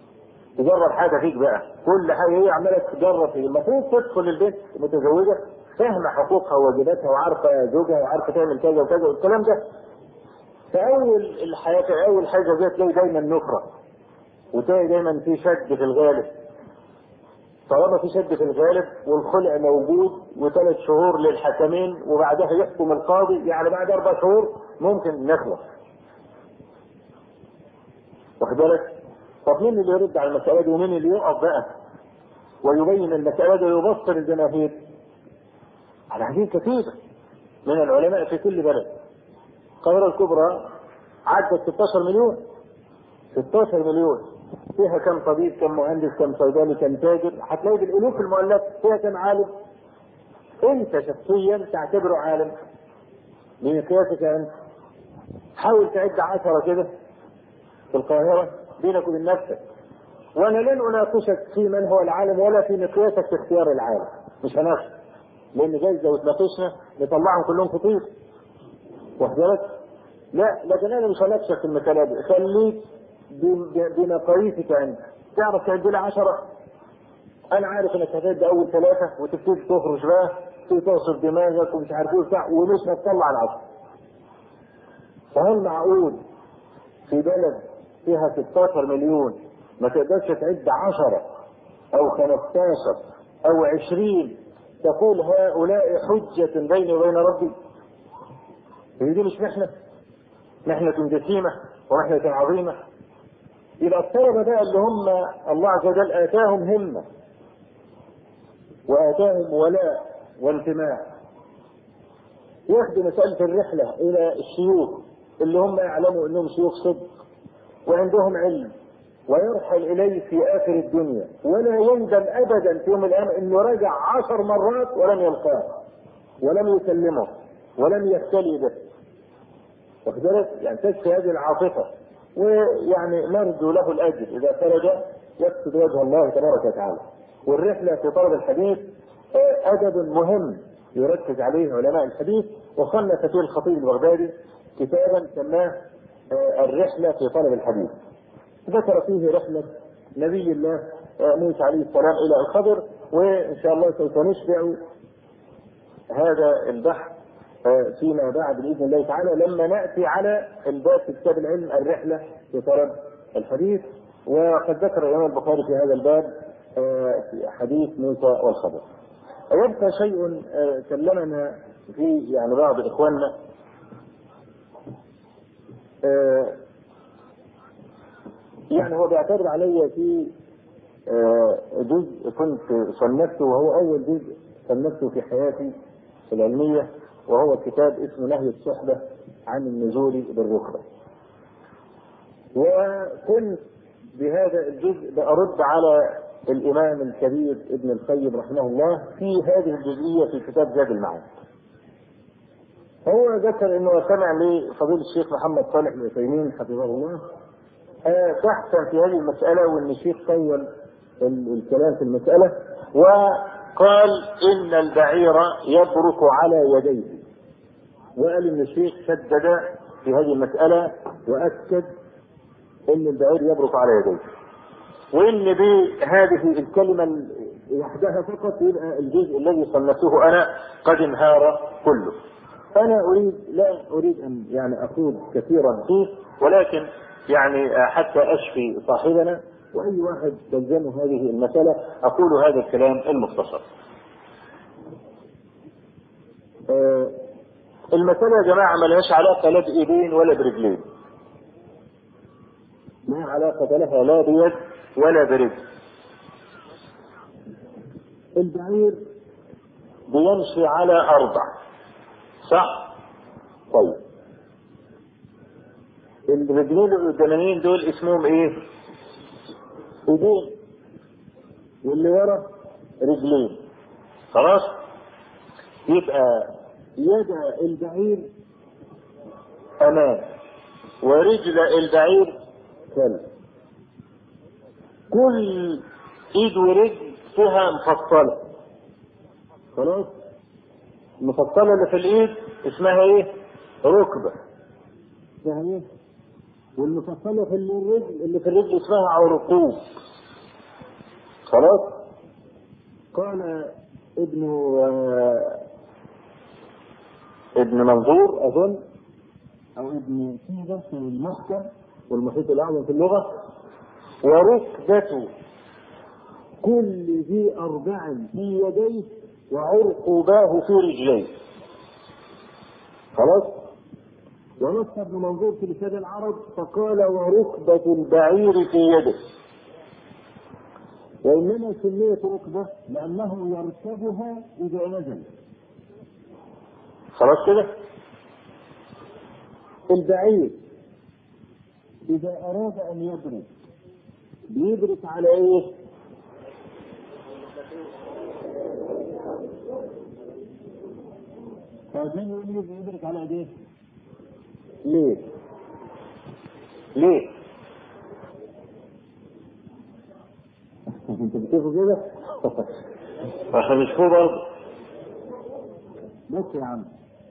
تجرب حاجه فيك بقى، كل حاجه هي عماله تجرب فيك. المفروض تدخل البنت متزوجه فاهمة حقوقها وواجباتها وعارفة زوجها وعارفة تعمل كذا وكذا والكلام ده. فأول الحياة في أول حاجة دي تلاقي دايما نكرة، وتلاقي دايما في شد في الغالب. طالما في شد في الغالب والخلع موجود وثلاث شهور للحكمين وبعدها يحكم القاضي، يعني بعد أربع شهور ممكن نخلص. واخد بالك؟ طب مين اللي يرد على المسألة دي ومين اللي يقف بقى ويبين المسألة دي ويبصر الجماهير؟ على عديد كثير من العلماء في كل بلد. القاهرة الكبرى عدت ستاشر مليون، ستاشر مليون، فيها كم طبيب، كم مهندس، كم صيدلي، كم تاجر، هتلاقي بالالوف المؤلفة. فيها كم عالم؟ انت شخصيا تعتبره عالم بمقياسك انت. حاول تعد عشرة كده في القاهرة بينك وبين نفسك، وانا لن اناقشك في من هو العالم ولا في مقياسك في اختيار العالم، مش هناقش، لان جايز لو اتناقشنا نطلعهم كلهم خطير. واخد بالك؟ لا، لكن انا مش هناقشك في المسألة دي، خليك بمقاييسك انت. تعرف تعد لي عشرة؟ انا عارف انك هتعد اول ثلاثة وتبتدي تخرج بقى تقصف دماغك ومش عارف ايه وبتاع ومش هتطلع العشرة. فهل معقول في بلد فيها ستاشر مليون ما تقدرش تعد عشرة او خمستاشر او عشرين تقول هؤلاء حجة بيني وبين ربي؟ هي دي مش محنة؟ محنة جسيمة ومحنة عظيمة. يبقى الطلبة بقى اللي هم الله عز وجل آتاهم همة وآتاهم ولاء وانتماء، ياخدوا مسألة الرحلة إلى الشيوخ اللي هم يعلموا أنهم شيوخ صدق وعندهم علم، ويرحل إليه في آخر الدنيا ولا يندم أبدا في يوم الأيام أنه رجع عشر مرات ولم يلقاه ولم يسلمه ولم يختلي به. واخد بالك؟ يعني تكفي هذه العاطفة، ويعني نرجو له الأجر إذا خرج يقصد وجه الله تبارك وتعالى. والرحلة في طلب الحديث أدب مهم يركز عليه علماء الحديث، وصنف فيه الخطيب البغدادي كتابا سماه الرحلة في طلب الحديث. ذكر فيه رحلة نبي الله موسى عليه السلام إلى الخضر، وإن شاء الله سوف نشبع هذا البحث فيما بعد بإذن الله تعالى لما نأتي على الباب في كتاب العلم الرحلة في طلب الحديث. وقد ذكر الإمام البخاري في هذا الباب حديث موسى والخضر. ويبقى شيء كلمنا فيه يعني بعض إخواننا، يعني هو بيعترض علي في جزء كنت صنفته، وهو أول جزء صنفته في حياتي العلمية، وهو كتاب اسمه نهي الصحبة عن النزول بالركبة. وكنت بهذا الجزء بأرد على الإمام الكبير ابن القيم رحمه الله في هذه الجزئية في كتاب زاد المعاد. هو ذكر انه سمع لفضيلة الشيخ محمد صالح العثيمين حفظه الله بحثا في هذه المسألة، وان الشيخ طول الكلام في المسألة وقال ان البعير يبرك على يديه، وقال ان الشيخ شدد في هذه المسألة واكد ان البعير يبرك على يديه، وان بهذه الكلمة وحدها فقط يبقى الجزء الذي صنفته انا قد انهار كله. أنا أريد لا أريد أن يعني أخوض كثيرا فيه، ولكن يعني حتى أشفي صاحبنا وأي واحد تلزمه هذه المسألة أقول هذا الكلام المختصر. آه المسألة يا جماعة ما لهاش علاقة لا بإيدين ولا برجلين، ما علاقة لها لا بيد ولا برجل. البعير بيمشي على أربع، صح؟ طيب الرجلين القدامانيين دول اسمهم ايه؟ ايدين، واللي ورا رجلين. خلاص؟ يبقى يد البعير امام ورجل البعير خلف. كل ايد ورجل فيها مفصلة. خلاص؟ المفصلة اللي في الايد اسمها ايه؟ ركبة. اسمها ايه؟ والمفصلة في الرجل اللي في الرجل اسمها عرقوب. خلاص؟ قال ابن ابن منظور اظن او ابن سيدة في المحكم والمحيط الاعظم في اللغة. وركبة كل ذي اربع في يديه وعرقباه في رجليه. خلاص. ونص ابن منظور في لسان العرب فقال وركبة البعير في يده. وإنما سميت ركبة لأنه يركبها إذا نزل. خلاص كده. البعير إذا أراد أن يدرك بيدرك على إيه؟ فاهمين يقول بيدرك على إيه؟ ليه؟ ليه؟ انت بتشوفوا كده؟ احنا مش فوق برضه. بص يا عم،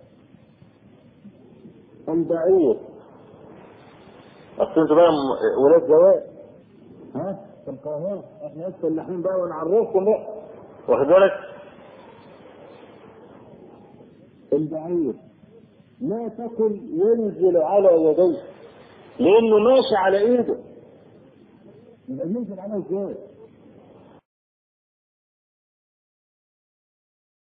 البعير اصل انتوا بقى ولاد زواج ها في القاهره، احنا لسه اللحين بقى ونعرفكم بقى، واخد بالك؟ البعير لا تقل ينزل على يديه لانه ماشي على ايده، يبقى ينزل على ازاي؟